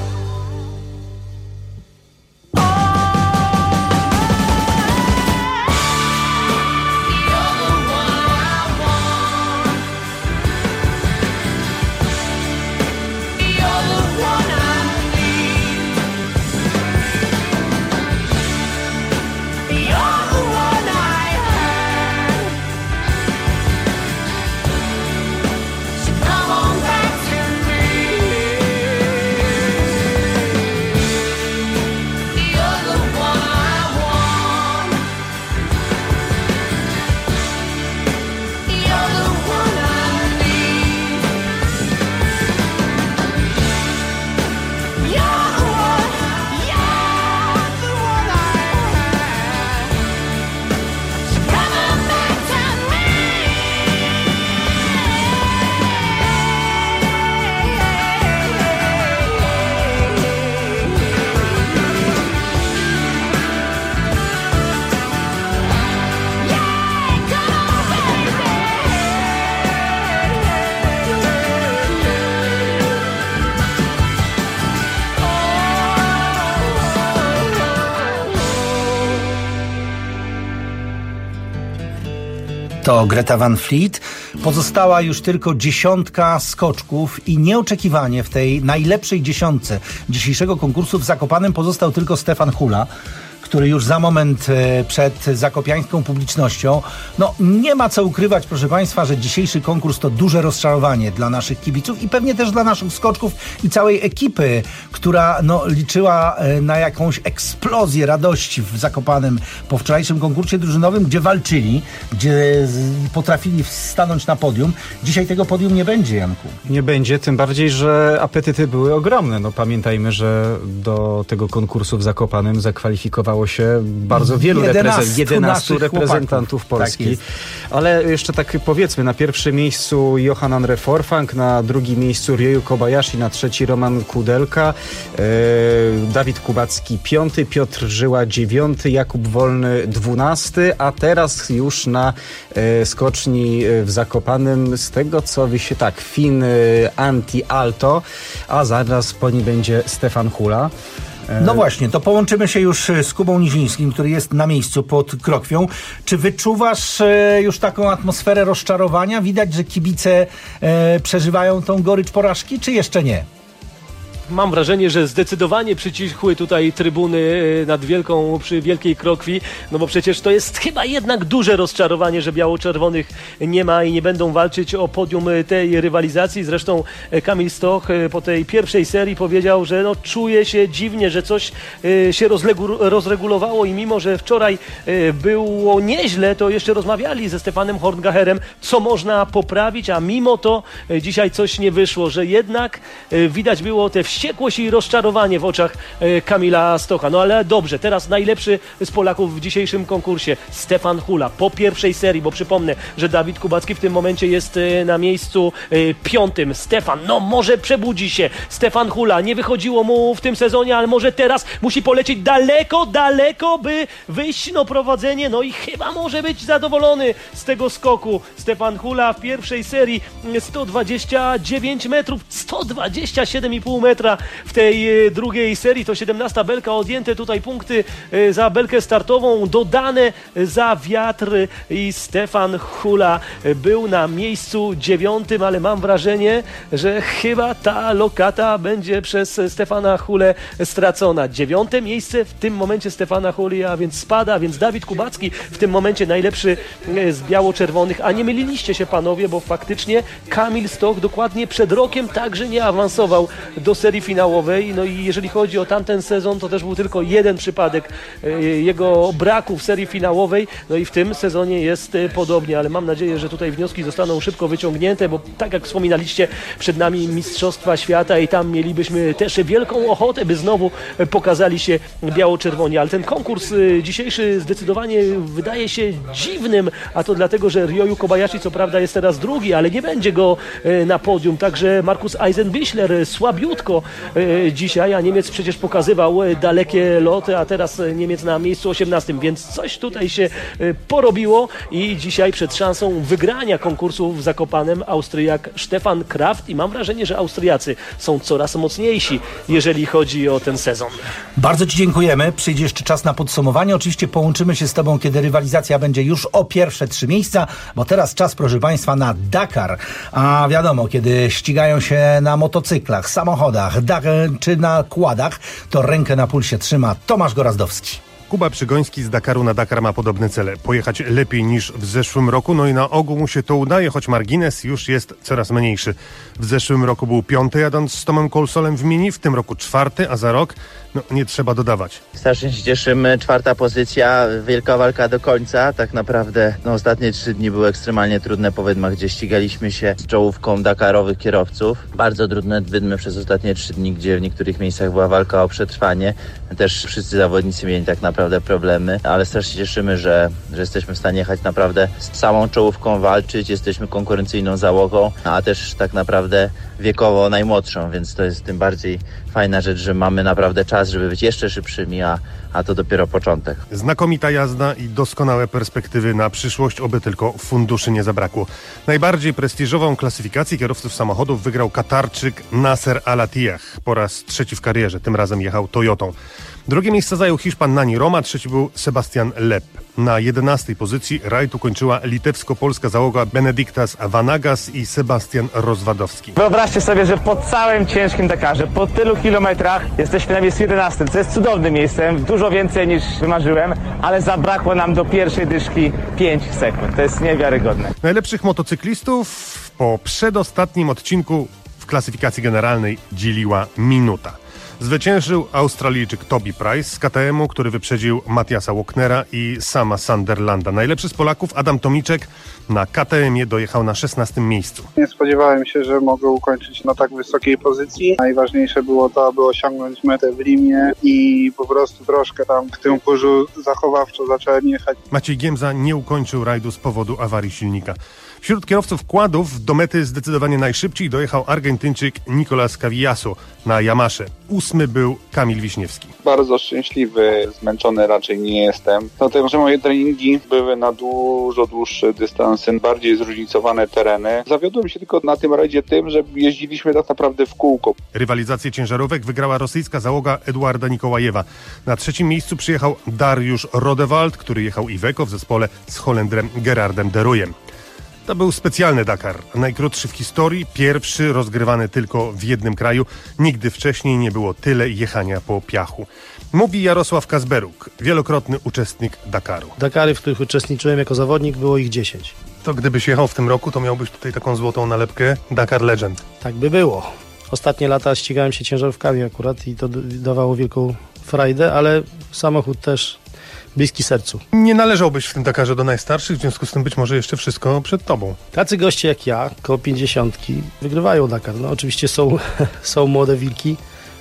To Greta Van Fleet. Pozostała już tylko dziesiątka skoczków i nieoczekiwanie w tej najlepszej dziesiątce dzisiejszego konkursu w Zakopanem pozostał tylko Stefan Hula, który już za moment przed zakopiańską publicznością, no nie ma co ukrywać, proszę Państwa, że dzisiejszy konkurs to duże rozczarowanie dla naszych kibiców i pewnie też dla naszych skoczków i całej ekipy, która no liczyła na jakąś eksplozję radości w Zakopanem po wczorajszym konkursie drużynowym, gdzie walczyli, gdzie potrafili stanąć na podium. Dzisiaj tego podium nie będzie, Janku. Nie będzie, tym bardziej, że apetyty były ogromne. No pamiętajmy, że do tego konkursu w Zakopanem zakwalifikowało się bardzo wielu reprezentantów, jedenastu reprezentantów Polski. Tak, ale jeszcze tak powiedzmy, na pierwszym miejscu Johan Andre Forfang, na drugim miejscu Ryoyu Kobayashi, na trzeci Roman Kudelka, e, Dawid Kubacki piąty, Piotr Żyła dziewiąty, Jakub Wolny dwunasty, a teraz już na e, skoczni w Zakopanem z tego co wy się tak, Finn e, Antti Aalto, a zaraz po nim będzie Stefan Hula. No właśnie, to połączymy się już z Kubą Nizińskim, który jest na miejscu pod Krokwią. Czy wyczuwasz już taką atmosferę rozczarowania? Widać, że kibice e, przeżywają tą gorycz porażki, czy jeszcze nie? Mam wrażenie, że zdecydowanie przycichły tutaj trybuny nad Wielką, przy Wielkiej Krokwi, no bo przecież to jest chyba jednak duże rozczarowanie, że biało-czerwonych nie ma i nie będą walczyć o podium tej rywalizacji. Zresztą Kamil Stoch po tej pierwszej serii powiedział, że no czuje się dziwnie, że coś się rozregulowało i mimo, że wczoraj było nieźle, to jeszcze rozmawiali ze Stefanem Horngacherem, co można poprawić, a mimo to dzisiaj coś nie wyszło, że jednak widać było te wsi wściekłość i rozczarowanie w oczach e, Kamila Stocha. No ale dobrze, teraz najlepszy z Polaków w dzisiejszym konkursie, Stefan Hula, po pierwszej serii, bo przypomnę, że Dawid Kubacki w tym momencie jest e, na miejscu e, piątym. Stefan, no może przebudzi się. Stefan Hula, nie wychodziło mu w tym sezonie, ale może teraz musi polecieć daleko, daleko, by wyjść na prowadzenie, no i chyba może być zadowolony z tego skoku. Stefan Hula w pierwszej serii sto dwadzieścia dziewięć metrów, sto dwadzieścia siedem i pół metra w tej e, drugiej serii, to siedemnasta belka, odjęte tutaj punkty e, za belkę startową, dodane za wiatr i Stefan Hula e, był na miejscu dziewiątym, ale mam wrażenie, że chyba ta lokata będzie przez Stefana Hulę stracona. Dziewiąte miejsce w tym momencie Stefana Huli, a więc spada, a więc Dawid Kubacki w tym momencie najlepszy z biało-czerwonych, a nie myliliście się panowie, bo faktycznie Kamil Stoch dokładnie przed rokiem także nie awansował do serii finałowej, no i jeżeli chodzi o tamten sezon, to też był tylko jeden przypadek jego braku w serii finałowej, no i w tym sezonie jest podobnie, ale mam nadzieję, że tutaj wnioski zostaną szybko wyciągnięte, bo tak jak wspominaliście, przed nami Mistrzostwa Świata i tam mielibyśmy też wielką ochotę, by znowu pokazali się biało-czerwoni, ale ten konkurs dzisiejszy zdecydowanie wydaje się dziwnym, a to dlatego, że Ryoyu Kobayashi co prawda jest teraz drugi, ale nie będzie go na podium, także Markus Eisenbichler słabiutko dzisiaj, a Niemiec przecież pokazywał dalekie loty, a teraz Niemiec na miejscu osiemnastym, więc coś tutaj się porobiło i dzisiaj przed szansą wygrania konkursu w Zakopanem Austriak Stefan Kraft i mam wrażenie, że Austriacy są coraz mocniejsi, jeżeli chodzi o ten sezon. Bardzo Ci dziękujemy. Przyjdzie jeszcze czas na podsumowanie. Oczywiście połączymy się z Tobą, kiedy rywalizacja będzie już o pierwsze trzy miejsca, bo teraz czas, proszę Państwa, na Dakar. A wiadomo, kiedy ścigają się na motocyklach, samochodach, czy na kładach, to rękę na pulsie trzyma Tomasz Gorazdowski. Kuba Przygoński z Dakaru na Dakar ma podobne cele. Pojechać lepiej niż w zeszłym roku, no i na ogół mu się to udaje, choć margines już jest coraz mniejszy. W zeszłym roku był piąty, jadąc z Tomem Coulsolem w Mini, w tym roku czwarty, a za rok no nie trzeba dodawać. Strasznie się cieszymy, czwarta pozycja, wielka walka do końca. Tak naprawdę no, ostatnie trzy dni były ekstremalnie trudne po wydmach, gdzie ścigaliśmy się z czołówką dakarowych kierowców. Bardzo trudne wydmy przez ostatnie trzy dni, gdzie w niektórych miejscach była walka o przetrwanie. Też wszyscy zawodnicy mieli tak naprawdę problemy, ale strasznie cieszymy, że, że jesteśmy w stanie jechać naprawdę z samą czołówką walczyć, jesteśmy konkurencyjną załogą, a też tak naprawdę wiekowo najmłodszą, więc to jest tym bardziej fajna rzecz, że mamy naprawdę czas, żeby być jeszcze szybszymi, a, a to dopiero początek. Znakomita jazda i doskonałe perspektywy na przyszłość, oby tylko funduszy nie zabrakło. Najbardziej prestiżową klasyfikację kierowców samochodów wygrał Katarczyk Nasser Al-Attiyah. Po raz trzeci w karierze, tym razem jechał Toyotą. Drugie miejsce zajął Hiszpan Nani Roma, trzeci był Sebastian Lep. Na jedenastej pozycji rajd ukończyła litewsko-polska załoga Benediktas Vanagas i Sebastian Rozwadowski. Wyobraźcie sobie, że po całym ciężkim Dakarze, po tylu kilometrach jesteśmy na miejscu jedenastym, co jest cudownym miejscem, dużo więcej niż wymarzyłem, ale zabrakło nam do pierwszej dyszki pięć sekund. To jest niewiarygodne. Najlepszych motocyklistów po przedostatnim odcinku w klasyfikacji generalnej dzieliła minuta. Zwyciężył Australijczyk Toby Price z K T M-u, który wyprzedził Mattiasa Walknera i Sama Sunderlanda. Najlepszy z Polaków Adam Tomiczek na K T M-ie dojechał na szesnastym miejscu. Nie spodziewałem się, że mogę ukończyć na tak wysokiej pozycji. Najważniejsze było to, aby osiągnąć metę w Rimie i po prostu troszkę tam w tym kurzu zachowawczo zacząłem jechać. Maciej Giemza nie ukończył rajdu z powodu awarii silnika. Wśród kierowców kładów do mety zdecydowanie najszybciej dojechał Argentyńczyk Nicolas Cavillaso na Yamasze. Ósmy był Kamil Wiśniewski. Bardzo szczęśliwy, zmęczony raczej nie jestem. Dlatego, że moje treningi były na dużo dłuższe dystansy, bardziej zróżnicowane tereny. Zawiodłem się tylko na tym rajdzie tym, że jeździliśmy tak naprawdę w kółko. Rywalizację ciężarówek wygrała rosyjska załoga Eduarda Nikołajewa. Na trzecim miejscu przyjechał Dariusz Rodewald, który jechał Iveco w zespole z Holendrem Gerardem Derujem. To był specjalny Dakar, najkrótszy w historii, pierwszy rozgrywany tylko w jednym kraju. Nigdy wcześniej nie było tyle jechania po piachu. Mówi Jarosław Kazberuk, wielokrotny uczestnik Dakaru. Dakary, w których uczestniczyłem jako zawodnik, było ich dziesięć. To gdybyś jechał w tym roku, to miałbyś tutaj taką złotą nalepkę Dakar Legend. Tak by było. Ostatnie lata ścigałem się ciężarówkami akurat i to dawało wielką frajdę, ale samochód też bliski sercu. Nie należałbyś w tym Dakarze do najstarszych, w związku z tym być może jeszcze wszystko przed tobą. Tacy goście jak ja, koło pięćdziesiątki, wygrywają Dakar. No oczywiście są, są młode wilki,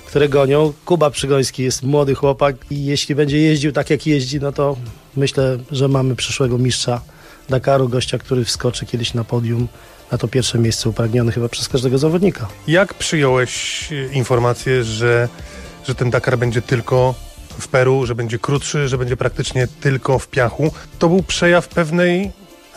które gonią. Kuba Przygoński jest młody chłopak i jeśli będzie jeździł tak jak jeździ, no to myślę, że mamy przyszłego mistrza Dakaru, gościa, który wskoczy kiedyś na podium, na to pierwsze miejsce upragnione chyba przez każdego zawodnika. Jak przyjąłeś informację, że, że ten Dakar będzie tylko w Peru, że będzie krótszy, że będzie praktycznie tylko w piachu? To był przejaw pewnej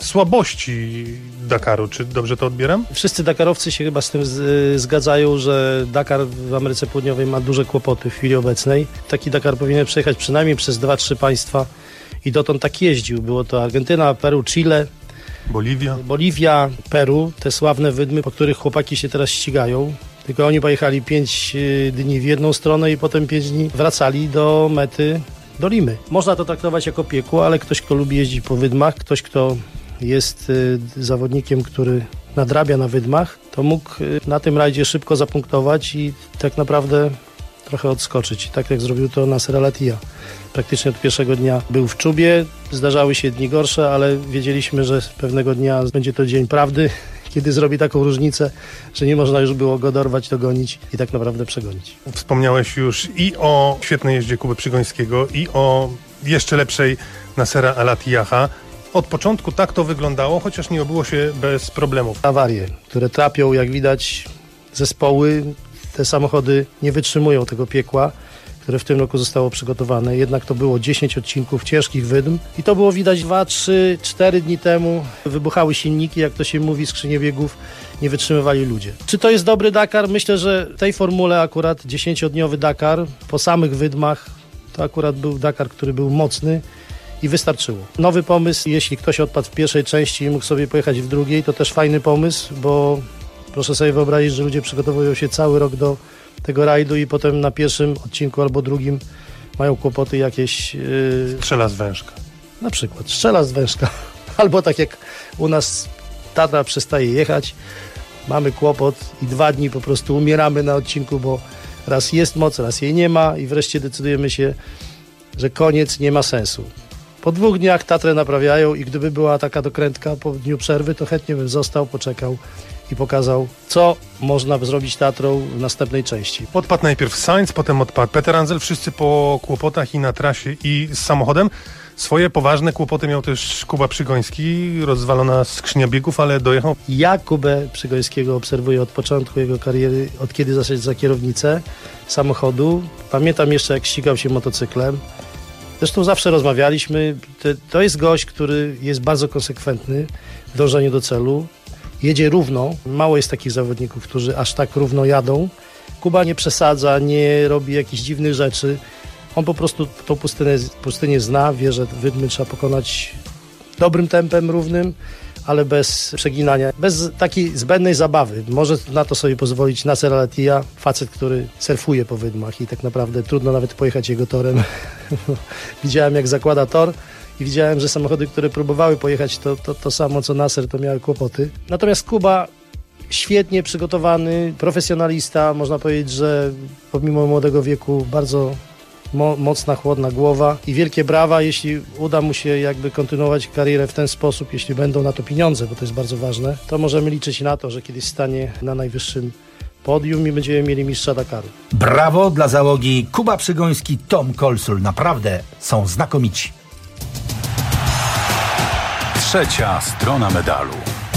słabości Dakaru. Czy dobrze to odbieram? Wszyscy Dakarowcy się chyba z tym z, zgadzają, że Dakar w Ameryce Południowej ma duże kłopoty w chwili obecnej. Taki Dakar powinien przejechać przynajmniej przez dwa, trzy państwa i dotąd tak jeździł. Było to Argentyna, Peru, Chile, Boliwia. Boliwia, Peru, te sławne wydmy, po których chłopaki się teraz ścigają. Tylko oni pojechali pięć dni w jedną stronę i potem pięć dni wracali do mety, do Limy. Można to traktować jako piekło, ale ktoś, kto lubi jeździć po wydmach, ktoś, kto jest y, zawodnikiem, który nadrabia na wydmach, to mógł y, na tym rajdzie szybko zapunktować i tak naprawdę trochę odskoczyć. Tak jak zrobił to Nasser Al-Attiyah. Praktycznie od pierwszego dnia był w czubie. Zdarzały się dni gorsze, ale wiedzieliśmy, że pewnego dnia będzie to dzień prawdy, kiedy zrobi taką różnicę, że nie można już było go dorwać, dogonić i tak naprawdę przegonić. Wspomniałeś już i o świetnej jeździe Kuby Przygońskiego, i o jeszcze lepszej Nassera Al-Attiyaha. Od początku tak to wyglądało, chociaż nie obyło się bez problemów. Awarie, które trapią, jak widać, zespoły, te samochody nie wytrzymują tego piekła, które w tym roku zostało przygotowane. Jednak to było dziesięć odcinków ciężkich wydm i to było widać dwa, trzy, cztery dni temu. Wybuchały silniki, jak to się mówi, skrzynie biegów, nie wytrzymywali ludzie. Czy to jest dobry Dakar? Myślę, że w tej formule akurat dziesięciodniowy Dakar po samych wydmach to akurat był Dakar, który był mocny i wystarczyło. Nowy pomysł, jeśli ktoś odpadł w pierwszej części i mógł sobie pojechać w drugiej, to też fajny pomysł, bo proszę sobie wyobrazić, że ludzie przygotowują się cały rok do tego rajdu i potem na pierwszym odcinku albo drugim mają kłopoty jakieś... Yy... Strzela z wężka. Na przykład, strzela z wężka. Albo tak jak u nas Tatra przestaje jechać, mamy kłopot i dwa dni po prostu umieramy na odcinku, bo raz jest moc, raz jej nie ma i wreszcie decydujemy się, że koniec, nie ma sensu. Po dwóch dniach Tatrę naprawiają i gdyby była taka dokrętka po dniu przerwy, to chętnie bym został, poczekał i pokazał, co można zrobić Tatrą w następnej części. Odpadł najpierw Sainz, potem odpadł Peter Hansel, wszyscy po kłopotach i na trasie, i z samochodem. Swoje poważne kłopoty miał też Kuba Przygoński, rozwalona skrzynia biegów, ale dojechał. Ja Kubę Przygońskiego obserwuję od początku jego kariery, od kiedy zaszedł za kierownicę samochodu. Pamiętam jeszcze, jak ścigał się motocyklem. Zresztą zawsze rozmawialiśmy. To jest gość, który jest bardzo konsekwentny w dążeniu do celu. Jedzie równo. Mało jest takich zawodników, którzy aż tak równo jadą. Kuba nie przesadza, nie robi jakichś dziwnych rzeczy. On po prostu tą pustynię, pustynię zna, wie, że wydmy trzeba pokonać dobrym tempem, równym, ale bez przeginania, bez takiej zbędnej zabawy. Może na to sobie pozwolić Nasser Al-Attiyah, facet, który surfuje po wydmach i tak naprawdę trudno nawet pojechać jego torem. Widziałem, jak zakłada tor i widziałem, że samochody, które próbowały pojechać to, to, to samo co Nasser, to miały kłopoty. Natomiast Kuba świetnie przygotowany, profesjonalista, można powiedzieć, że pomimo młodego wieku bardzo mo- mocna, chłodna głowa i wielkie brawa, jeśli uda mu się jakby kontynuować karierę w ten sposób, jeśli będą na to pieniądze, bo to jest bardzo ważne, to możemy liczyć na to, że kiedyś stanie na najwyższym podium i będziemy mieli mistrza Dakaru. Brawo dla załogi Kuba Przygoński, Tom Kolsul. Naprawdę są znakomici. Trzecia strona medalu.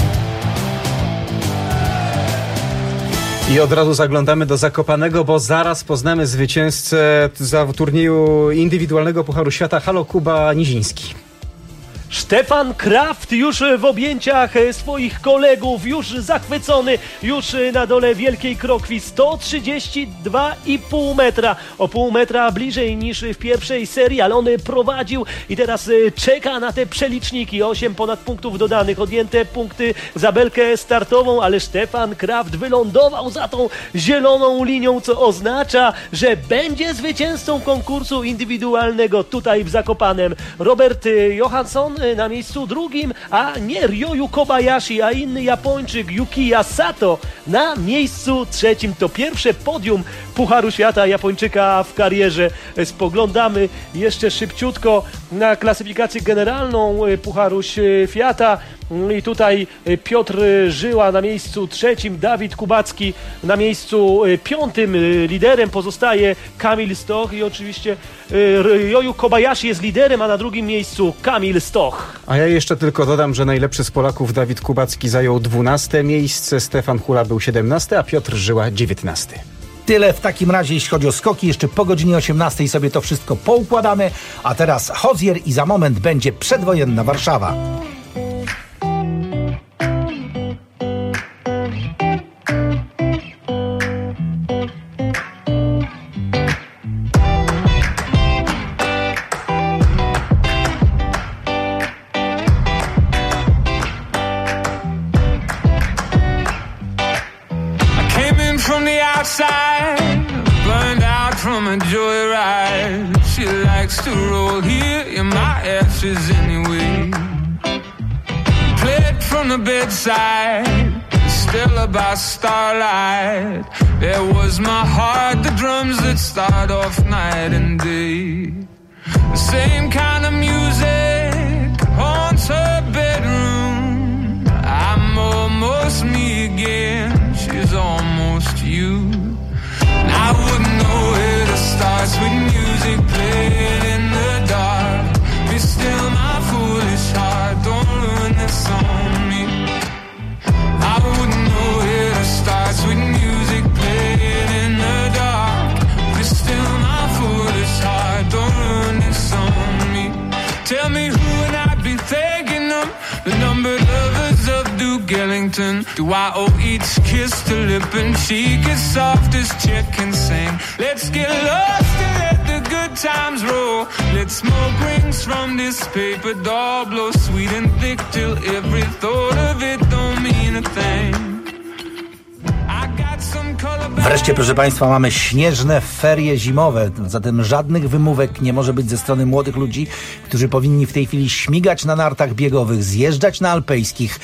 I od razu zaglądamy do Zakopanego, bo zaraz poznamy zwycięzcę za turnieju indywidualnego Pucharu Świata. Halo, Kuba Niziński. Stefan Kraft już w objęciach swoich kolegów, już zachwycony, już na dole Wielkiej Krokwi, sto trzydzieści dwa i pół metra, o pół metra bliżej niż w pierwszej serii, ale on prowadził i teraz czeka na te przeliczniki, osiem ponad punktów dodanych, odjęte punkty za belkę startową, ale Stefan Kraft wylądował za tą zieloną linią, co oznacza, że będzie zwycięzcą konkursu indywidualnego tutaj w Zakopanem. Robert Johansson na miejscu drugim, a nie Ryoyu Kobayashi, a inny Japończyk Yukiya Sato na miejscu trzecim. To pierwsze podium Pucharu Świata Japończyka w karierze. Spoglądamy jeszcze szybciutko na klasyfikację generalną Pucharu Świata. I tutaj Piotr Żyła na miejscu trzecim, Dawid Kubacki na miejscu piątym. Liderem pozostaje Kamil Stoch i oczywiście Ryoyu Kobayashi jest liderem, a na drugim miejscu Kamil Stoch. A ja jeszcze tylko dodam, że najlepszy z Polaków Dawid Kubacki zajął dwunaste miejsce, Stefan Hula był siedemnasty, a Piotr Żyła dziewiętnasty. Tyle w takim razie, jeśli chodzi o skoki. Jeszcze po godzinie osiemnastej sobie to wszystko poukładamy. A teraz Hozier i za moment będzie przedwojenna Warszawa. Burned out from a joyride. She likes to roll here in my ashes anyway. Played from the bedside, still by starlight. There was my heart, the drums that start off night and day. The same kind of music haunts her bedroom. I'm almost me again, she's almost you. I wouldn't know where to start with music playing in the dark. Be still my foolish heart, don't ruin this on me. I wouldn't know where to start with music playing in the dark. Be still my foolish heart, don't ruin this on me. Tell me who would I be thanking them? The numbered lovers of Duke Ellington. Do I owe each kiss to lip and cheek as soft as chick and sing? Let's get lost and let the good times roll. Let smoke rings from this paper doll blow sweet and thick till every thought of it don't mean a thing. Wreszcie, proszę Państwa, mamy śnieżne ferie zimowe, zatem żadnych wymówek nie może być ze strony młodych ludzi, którzy powinni w tej chwili śmigać na nartach biegowych, zjeżdżać na alpejskich,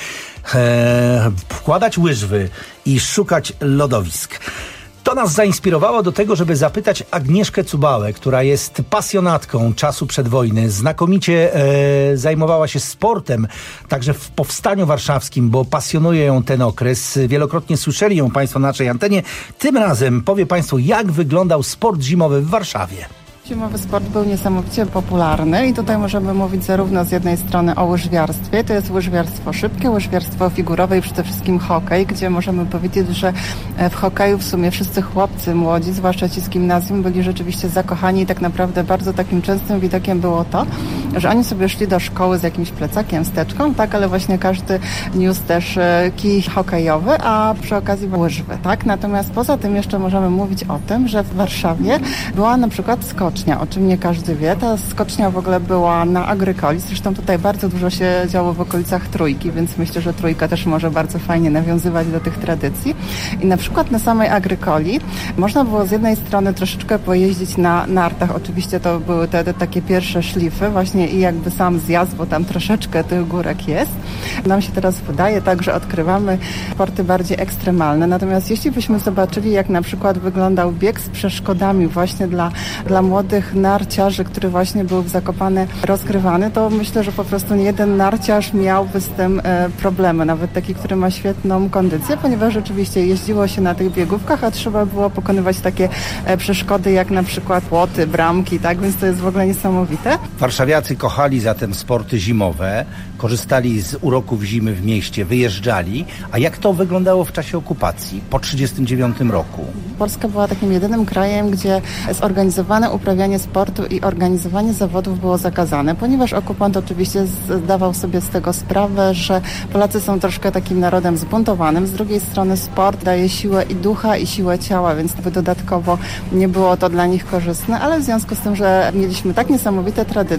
e, wkładać łyżwy i szukać lodowisk. To nas zainspirowało do tego, żeby zapytać Agnieszkę Cubałę, która jest pasjonatką czasu przedwojny, znakomicie e, zajmowała się sportem, także w Powstaniu Warszawskim, bo pasjonuje ją ten okres. Wielokrotnie słyszeli ją Państwo na naszej antenie. Tym razem powie Państwu, jak wyglądał sport zimowy w Warszawie. Zimowy sport był niesamowicie popularny i tutaj możemy mówić zarówno z jednej strony o łyżwiarstwie, to jest łyżwiarstwo szybkie, łyżwiarstwo figurowe i przede wszystkim hokej, gdzie możemy powiedzieć, że w hokeju w sumie wszyscy chłopcy młodzi, zwłaszcza ci z gimnazjum, byli rzeczywiście zakochani i tak naprawdę bardzo takim częstym widokiem było to, że oni sobie szli do szkoły z jakimś plecakiem, steczką, tak, ale właśnie każdy niósł też kij hokejowy, a przy okazji łyżwy, tak. Natomiast poza tym jeszcze możemy mówić o tym, że w Warszawie była na przykład skocznia, o czym nie każdy wie. Ta skocznia w ogóle była na Agrykoli. Zresztą tutaj bardzo dużo się działo w okolicach Trójki, więc myślę, że Trójka też może bardzo fajnie nawiązywać do tych tradycji. I na przykład na samej Agrykoli można było z jednej strony troszeczkę pojeździć na nartach. Oczywiście to były te, te takie pierwsze szlify właśnie i jakby sam zjazd, bo tam troszeczkę tych górek jest. Nam się teraz wydaje tak, że odkrywamy sporty bardziej ekstremalne. Natomiast jeśli byśmy zobaczyli, jak na przykład wyglądał bieg z przeszkodami właśnie dla, dla młodych narciarzy, który właśnie był w Zakopane rozgrywany, to myślę, że po prostu nie jeden narciarz miałby z tym e, problemy, nawet taki, który ma świetną kondycję, ponieważ rzeczywiście jeździło się na tych biegówkach, a trzeba było pokonywać takie e, przeszkody jak na przykład płoty, bramki, tak, więc to jest w ogóle niesamowite. Warszawiacy kochali zatem sporty zimowe, korzystali z uroków zimy w mieście, wyjeżdżali, a jak to wyglądało w czasie okupacji po tysiąc dziewięćset trzydziestym dziewiątym roku? Polska była takim jedynym krajem, gdzie zorganizowane uprawianie sportu i organizowanie zawodów było zakazane, ponieważ okupant oczywiście zdawał sobie z tego sprawę, że Polacy są troszkę takim narodem zbuntowanym. Z drugiej strony sport daje siłę i ducha, i siłę ciała, więc dodatkowo nie było to dla nich korzystne, ale w związku z tym, że mieliśmy tak niesamowite tradycje, no to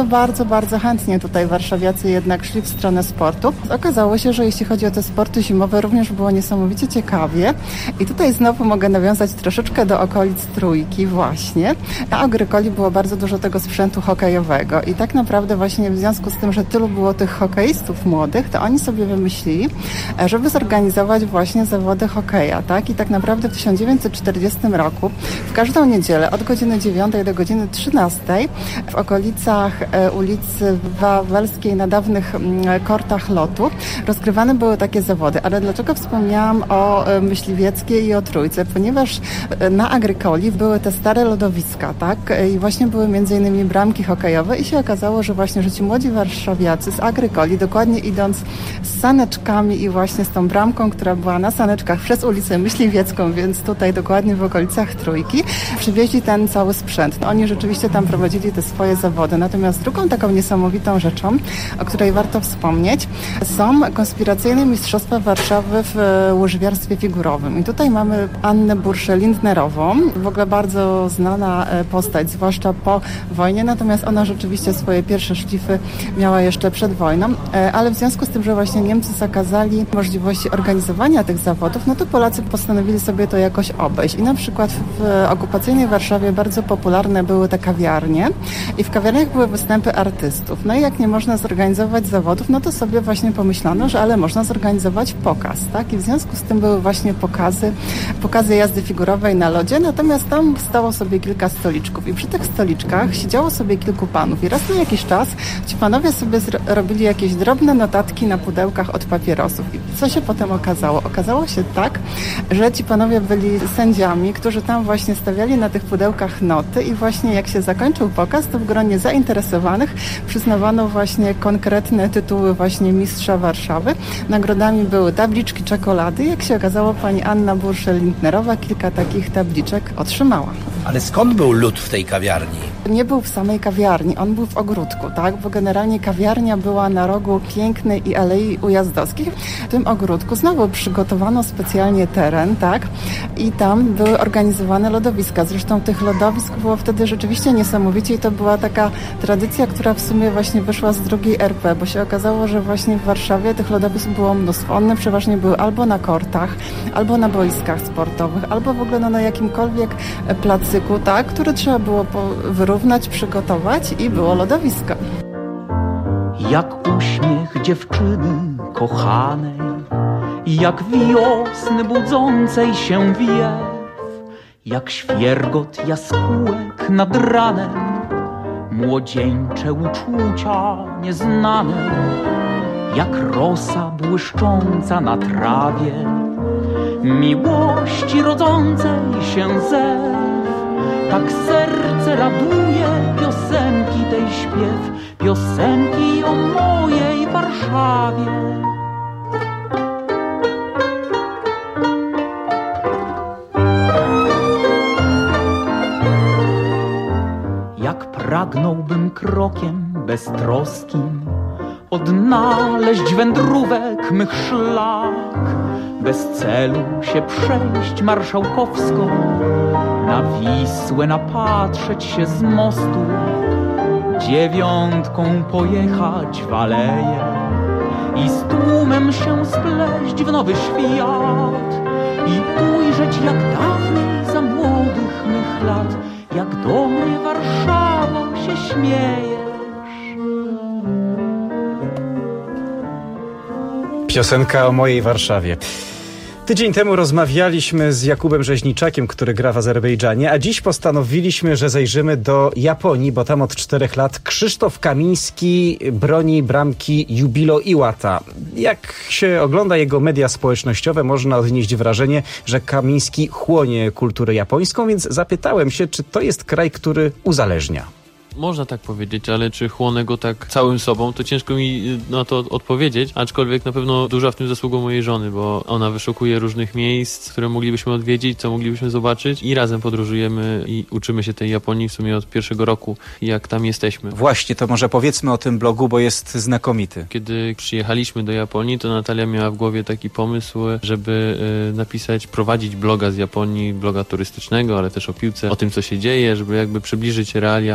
bardzo, bardzo chętnie tutaj warszawiacy jednak szli w stronę sportu. Okazało się, że jeśli chodzi o te sporty zimowe, również było niesamowicie ciekawie. I tutaj znowu mogę nawiązać troszeczkę do okolic Trójki właśnie. Na Agrykoli było bardzo dużo tego sprzętu hokejowego i tak naprawdę właśnie w związku z tym, że tylu było tych hokeistów młodych, to oni sobie wymyślili, żeby zorganizować właśnie zawody hokeja, tak? I tak naprawdę w tysiąc dziewięćset czterdziestym roku w każdą niedzielę od godziny dziewiątej do godziny trzynastej w okolicach ulicy Wawelskiej na dawnych kortach lotu rozgrywane były takie zawody. Ale dlaczego wspomniałam o Myśliwieckiej i o Trójce? Ponieważ na Agrykoli były te stare lodowiska, tak? I właśnie były między innymi bramki hokejowe i się okazało, że właśnie, że ci młodzi warszawiacy z Agrykoli, dokładnie idąc z saneczkami i właśnie z tą bramką, która była na saneczkach przez ulicę Myśliwiecką, więc tutaj dokładnie w okolicach Trójki, przywieźli ten cały sprzęt. No, oni rzeczywiście tam prowadzili te swoje zawody. Natomiast drugą taką niesamowitą rzeczą, o której warto wspomnieć, są konspiracyjne Mistrzostwa Warszawy w łyżwiarstwie figurowym. I tutaj mamy Annę Burszę-Lindnerową, w ogóle bardzo znana postać, zwłaszcza po wojnie, natomiast ona rzeczywiście swoje pierwsze szlify miała jeszcze przed wojną, ale w związku z tym, że właśnie Niemcy zakazali możliwości organizowania tych zawodów, no to Polacy postanowili sobie to jakoś obejść. I na przykład w okupacyjnej Warszawie bardzo popularne były te kawiarnie i w kawiarniach były występy artystów. No i jak nie można zorganizować zawodów, no to sobie właśnie pomyślano, że ale można zorganizować pokaz, tak? I w związku z tym były właśnie pokazy, pokazy jazdy figurowej na lodzie, natomiast tam stało sobie kilka stoliczków i przy tych stoliczkach siedziało sobie kilku panów i raz na jakiś czas ci panowie sobie robili jakieś drobne notatki na pudełkach od papierosów. I co się potem okazało? Okazało się tak, że ci panowie byli sędziami, którzy tam właśnie stawiali na tych pudełkach noty i właśnie jak się zakończył pokaz, to w gronie zainteresowanych przyznawano właśnie konkretne tytuły właśnie mistrza Warszawy. Nagrodami były tabliczki czekolady. Jak się okazało, pani Anna Burszę-Lindnerowa kilka takich tabliczek otrzymała. Ale skąd był lód w tej kawiarni? Nie był w samej kawiarni, on był w ogródku, tak? Bo generalnie kawiarnia była na rogu Pięknej i Alei Ujazdowskich. W tym ogródku znowu przygotowano specjalnie teren, tak? I tam były organizowane lodowiska. Zresztą tych lodowisk było wtedy rzeczywiście niesamowicie i to była taka tradycja, która w sumie właśnie wyszła z drugiej R P, bo się okazało, że właśnie w Warszawie tych lodowisk było mnóstwo. One przeważnie były albo na kortach, albo na boiskach sportowych, albo w ogóle no, na jakimkolwiek placyku, tak? Który trzeba było wyrównać, przygotować i było lodowisko. Jak uśmiech dziewczyny kochanej, jak wiosny budzącej się wiew, jak świergot jaskółek nad ranem, młodzieńcze uczucia nieznane, jak rosa błyszcząca na trawie, miłości rodzącej się zew. Tak serce raduje piosenki tej śpiew, piosenki o mojej Warszawie. Jak pragnąłbym krokiem beztroskim odnaleźć wędrówek mych szlak, bez celu się przejść marszałkowską, na Wisłę napatrzeć się z mostu, dziewiątką pojechać w aleję i z tłumem się spleść w nowy świat i ujrzeć jak dawniej za młodych mych lat, jak do mnie Warszawo się śmiejesz. Piosenka o mojej Warszawie. Tydzień temu rozmawialiśmy z Jakubem Rzeźniczakiem, który gra w Azerbejdżanie, a dziś postanowiliśmy, że zajrzymy do Japonii, bo tam od czterech lat Krzysztof Kamiński broni bramki Jubilo Iwata. Jak się ogląda jego media społecznościowe, można odnieść wrażenie, że Kamiński chłonie kulturę japońską, więc zapytałem się, czy to jest kraj, który uzależnia. Można tak powiedzieć, ale czy chłonę go tak całym sobą, to ciężko mi na to odpowiedzieć, aczkolwiek na pewno duża w tym zasługą mojej żony, bo ona wyszukuje różnych miejsc, które moglibyśmy odwiedzić, co moglibyśmy zobaczyć i razem podróżujemy i uczymy się tej Japonii w sumie od pierwszego roku, jak tam jesteśmy. Właśnie, to może powiedzmy o tym blogu, bo jest znakomity. Kiedy przyjechaliśmy do Japonii, to Natalia miała w głowie taki pomysł, żeby y, napisać, prowadzić bloga z Japonii, bloga turystycznego, ale też o piłce, o tym, co się dzieje, żeby jakby przybliżyć realia panujące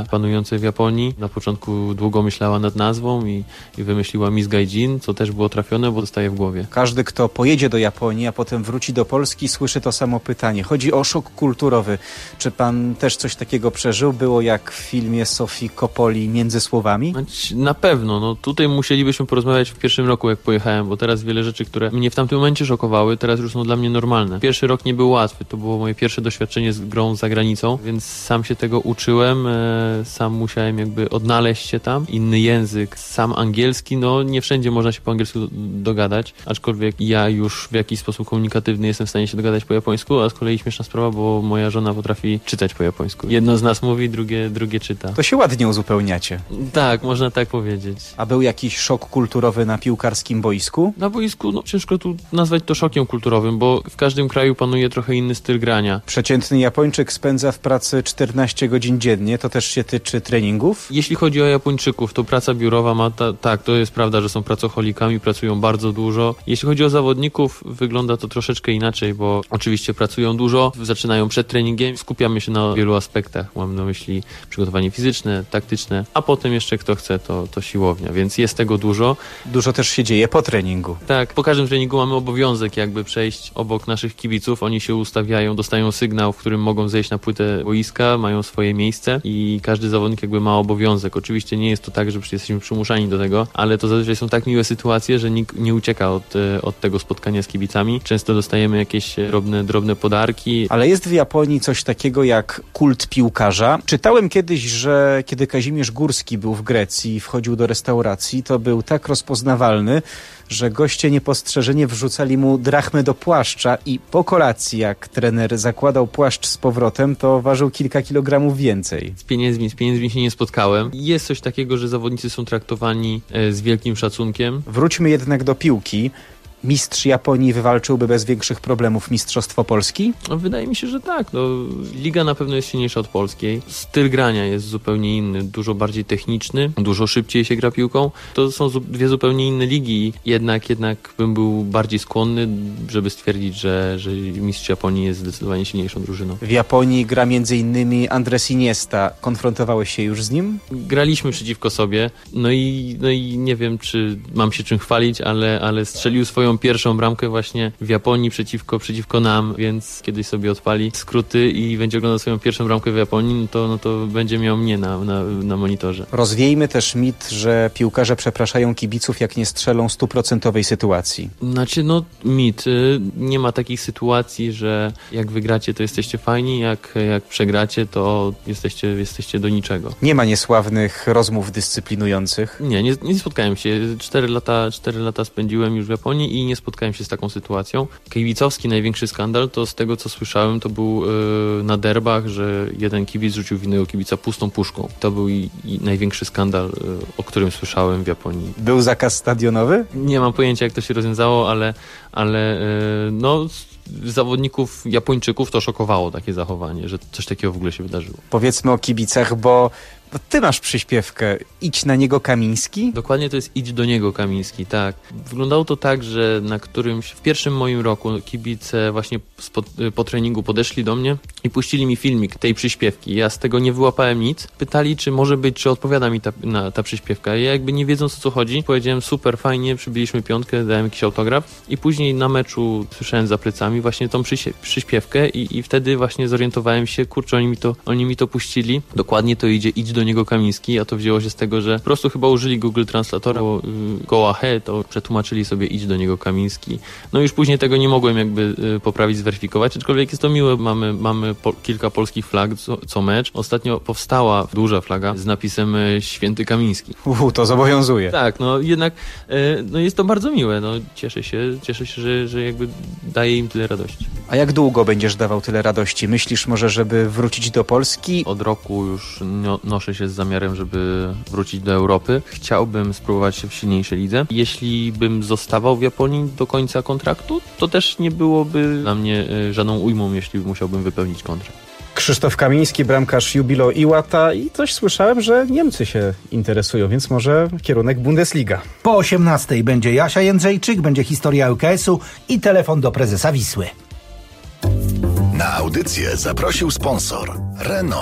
mieszkającej w Japonii. Na początku długo myślała nad nazwą i, i wymyśliła Miss Gaijin, co też było trafione, bo zostaje w głowie. Każdy, kto pojedzie do Japonii, a potem wróci do Polski, słyszy to samo pytanie. Chodzi o szok kulturowy. Czy pan też coś takiego przeżył? Było jak w filmie Sofii Coppoli Między słowami? Na pewno. No, tutaj musielibyśmy porozmawiać w pierwszym roku, jak pojechałem, bo teraz wiele rzeczy, które mnie w tamtym momencie szokowały, teraz już są dla mnie normalne. Pierwszy rok nie był łatwy. To było moje pierwsze doświadczenie z grą za granicą, więc sam się tego uczyłem. E, sam musiałem jakby odnaleźć się tam. Inny język, sam angielski, no nie wszędzie można się po angielsku dogadać, aczkolwiek ja już w jakiś sposób komunikatywny jestem w stanie się dogadać po japońsku, a z kolei śmieszna sprawa, bo moja żona potrafi czytać po japońsku. Jedno z nas mówi, drugie, drugie czyta. To się ładnie uzupełniacie. Tak, można tak powiedzieć. A był jakiś szok kulturowy na piłkarskim boisku? Na boisku, no ciężko tu nazwać to szokiem kulturowym, bo w każdym kraju panuje trochę inny styl grania. Przeciętny Japończyk spędza w pracy czternaście godzin dziennie, to też się tyczy treningów? Jeśli chodzi o Japończyków, to praca biurowa ma, ta, tak, to jest prawda, że są pracocholikami, pracują bardzo dużo. Jeśli chodzi o zawodników, wygląda to troszeczkę inaczej, bo oczywiście pracują dużo, zaczynają przed treningiem, skupiamy się na wielu aspektach, mam na myśli przygotowanie fizyczne, taktyczne, a potem jeszcze kto chce, to, to siłownia, więc jest tego dużo. Dużo też się dzieje po treningu. Tak, po każdym treningu mamy obowiązek jakby przejść obok naszych kibiców, oni się ustawiają, dostają sygnał, w którym mogą zejść na płytę boiska, mają swoje miejsce i każdy zawodnik jakby ma obowiązek. Oczywiście nie jest to tak, że jesteśmy przymuszani do tego, ale to zazwyczaj są tak miłe sytuacje, że nikt nie ucieka od, od tego spotkania z kibicami. Często dostajemy jakieś drobne, drobne podarki. Ale jest w Japonii coś takiego jak kult piłkarza. Czytałem kiedyś, że kiedy Kazimierz Górski był w Grecji i wchodził do restauracji, to był tak rozpoznawalny, że goście niepostrzeżenie wrzucali mu drachmę do płaszcza i po kolacji, jak trener zakładał płaszcz z powrotem, to ważył kilka kilogramów więcej. Z pieniędzmi, z pieniędzmi się nie spotkałem. Jest coś takiego, że zawodnicy są traktowani z wielkim szacunkiem. Wróćmy jednak do piłki. Mistrz Japonii wywalczyłby bez większych problemów Mistrzostwo Polski? No, wydaje mi się, że tak. No, liga na pewno jest silniejsza od polskiej. Styl grania jest zupełnie inny, dużo bardziej techniczny, dużo szybciej się gra piłką. To są dwie zupełnie inne ligi. Jednak, jednak bym był bardziej skłonny, żeby stwierdzić, że, że mistrz Japonii jest zdecydowanie silniejszą drużyną. W Japonii gra między innymi Andres Iniesta. Konfrontowałeś się już z nim? Graliśmy przeciwko sobie. No i, no i nie wiem, czy mam się czym chwalić, ale, ale strzelił swoją pierwszą bramkę właśnie w Japonii przeciwko, przeciwko nam, więc kiedyś sobie odpali skróty i będzie oglądał swoją pierwszą bramkę w Japonii, no to, no to będzie miał mnie na, na, na monitorze. Rozwiejmy też mit, że piłkarze przepraszają kibiców, jak nie strzelą stuprocentowej sytuacji. Znaczy, no mit. Nie ma takich sytuacji, że jak wygracie, to jesteście fajni, jak, jak przegracie, to jesteście, jesteście do niczego. Nie ma niesławnych rozmów dyscyplinujących? Nie, nie, nie spotkałem się. Cztery lata, cztery lata spędziłem już w Japonii i nie spotkałem się z taką sytuacją. Kibicowski największy skandal, to z tego co słyszałem, to był yy, na derbach, że jeden kibic rzucił w innego kibica pustą puszką. To był i, i największy skandal, yy, o którym słyszałem w Japonii. Był zakaz stadionowy? Nie mam pojęcia, jak to się rozwiązało, ale, ale yy, no... zawodników Japończyków to szokowało takie zachowanie, że coś takiego w ogóle się wydarzyło. Powiedzmy o kibicach, bo No ty masz przyśpiewkę. Idź na niego Kamiński? Dokładnie to jest idź do niego Kamiński, tak. Wyglądało to tak, że na którymś, w pierwszym moim roku kibice właśnie po, po treningu podeszli do mnie i puścili mi filmik tej przyśpiewki. Ja z tego nie wyłapałem nic. Pytali, czy może być, czy odpowiada mi ta, na, ta przyśpiewka. Ja jakby nie wiedząc, o co chodzi, powiedziałem super, fajnie, przybiliśmy piątkę, dałem jakiś autograf i później na meczu słyszałem za plecami właśnie tą przysie- przyśpiewkę i, i wtedy właśnie zorientowałem się, kurczę, oni mi to, oni mi to puścili. Dokładnie to idzie, idź do niego Kamiński, a to wzięło się z tego, że po prostu chyba użyli Google Translatora, bo y, go ahead, to przetłumaczyli sobie idź do niego Kamiński. No już później tego nie mogłem jakby y, poprawić, zweryfikować, aczkolwiek jest to miłe, mamy, mamy po, kilka polskich flag co, co mecz. Ostatnio powstała duża flaga z napisem y, Święty Kamiński. Uhu, to zobowiązuje. Tak, no jednak y, no jest to bardzo miłe, no cieszę się, cieszę się, że, że jakby daje im tyle radości. A jak długo będziesz dawał tyle radości? Myślisz może, żeby wrócić do Polski? Od roku już no, noszę się z zamiarem, żeby wrócić do Europy. Chciałbym spróbować się w silniejszej lidze. Jeśli bym zostawał w Japonii do końca kontraktu, to też nie byłoby dla mnie żadną ujmą, jeśli musiałbym wypełnić kontrakt. Krzysztof Kamiński, bramkarz Jubilo Iwata i coś słyszałem, że Niemcy się interesują, więc może kierunek Bundesliga. Po osiemnastej będzie Jasia Jędrzejczyk, będzie historia U K S-u i telefon do prezesa Wisły. Na audycję zaprosił sponsor Renault.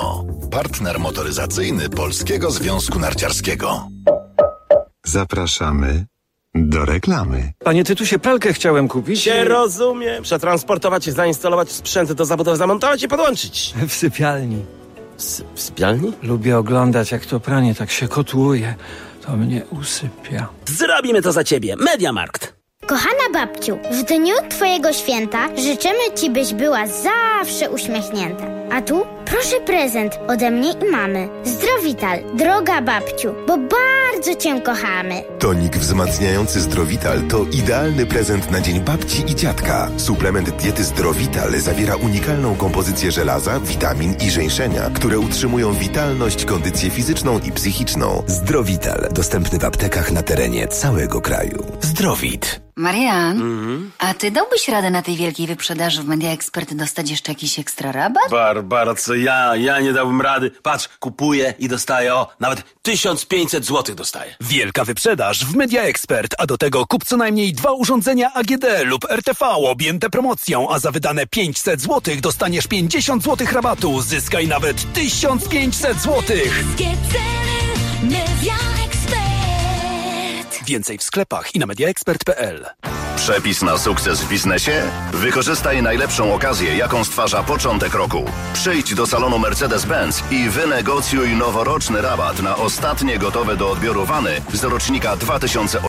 partner motoryzacyjny Polskiego Związku Narciarskiego. Zapraszamy do reklamy. Panie Tytusie, pralkę chciałem kupić. Się rozumiem. Przetransportować, zainstalować sprzęt do zabudowy, zamontować i podłączyć. W sypialni. S- w sypialni? Lubię oglądać, jak to pranie tak się kotłuje. To mnie usypia. Zrobimy to za ciebie. Mediamarkt. Kochana babciu, w dniu twojego święta życzymy ci, byś była zawsze uśmiechnięta. A tu proszę prezent ode mnie i mamy. Zdrowital, droga babciu, bo bardzo cię kochamy. Tonik wzmacniający Zdrowital to idealny prezent na dzień babci i dziadka. Suplement diety Zdrowital zawiera unikalną kompozycję żelaza, witamin i żeńszenia, które utrzymują witalność, kondycję fizyczną i psychiczną. Zdrowital, dostępny w aptekach na terenie całego kraju. Zdrowit. Marian, Mhm. a ty dałbyś radę na tej wielkiej wyprzedaży w Media Expert dostać jeszcze jakiś ekstra rabat? Barbara, co ja? Ja nie dałbym rady. Patrz, kupuję i dostaję, o, nawet tysiąc pięćset złotych dostaję. Wielka wyprzedaż w Media Expert, a do tego kup co najmniej dwa urządzenia A G D lub R T V objęte promocją, a za wydane pięćset złotych dostaniesz pięćdziesiąt złotych rabatu. Zyskaj nawet tysiąc pięćset złotych. Media Expert. Więcej w sklepach i na mediaexpert kropka p l. Przepis na sukces w biznesie? Wykorzystaj najlepszą okazję, jaką stwarza początek roku. Przyjdź do salonu Mercedes-Benz i wynegocjuj noworoczny rabat na ostatnie gotowe do odbioru wany z rocznika dwa tysiące osiemnastego.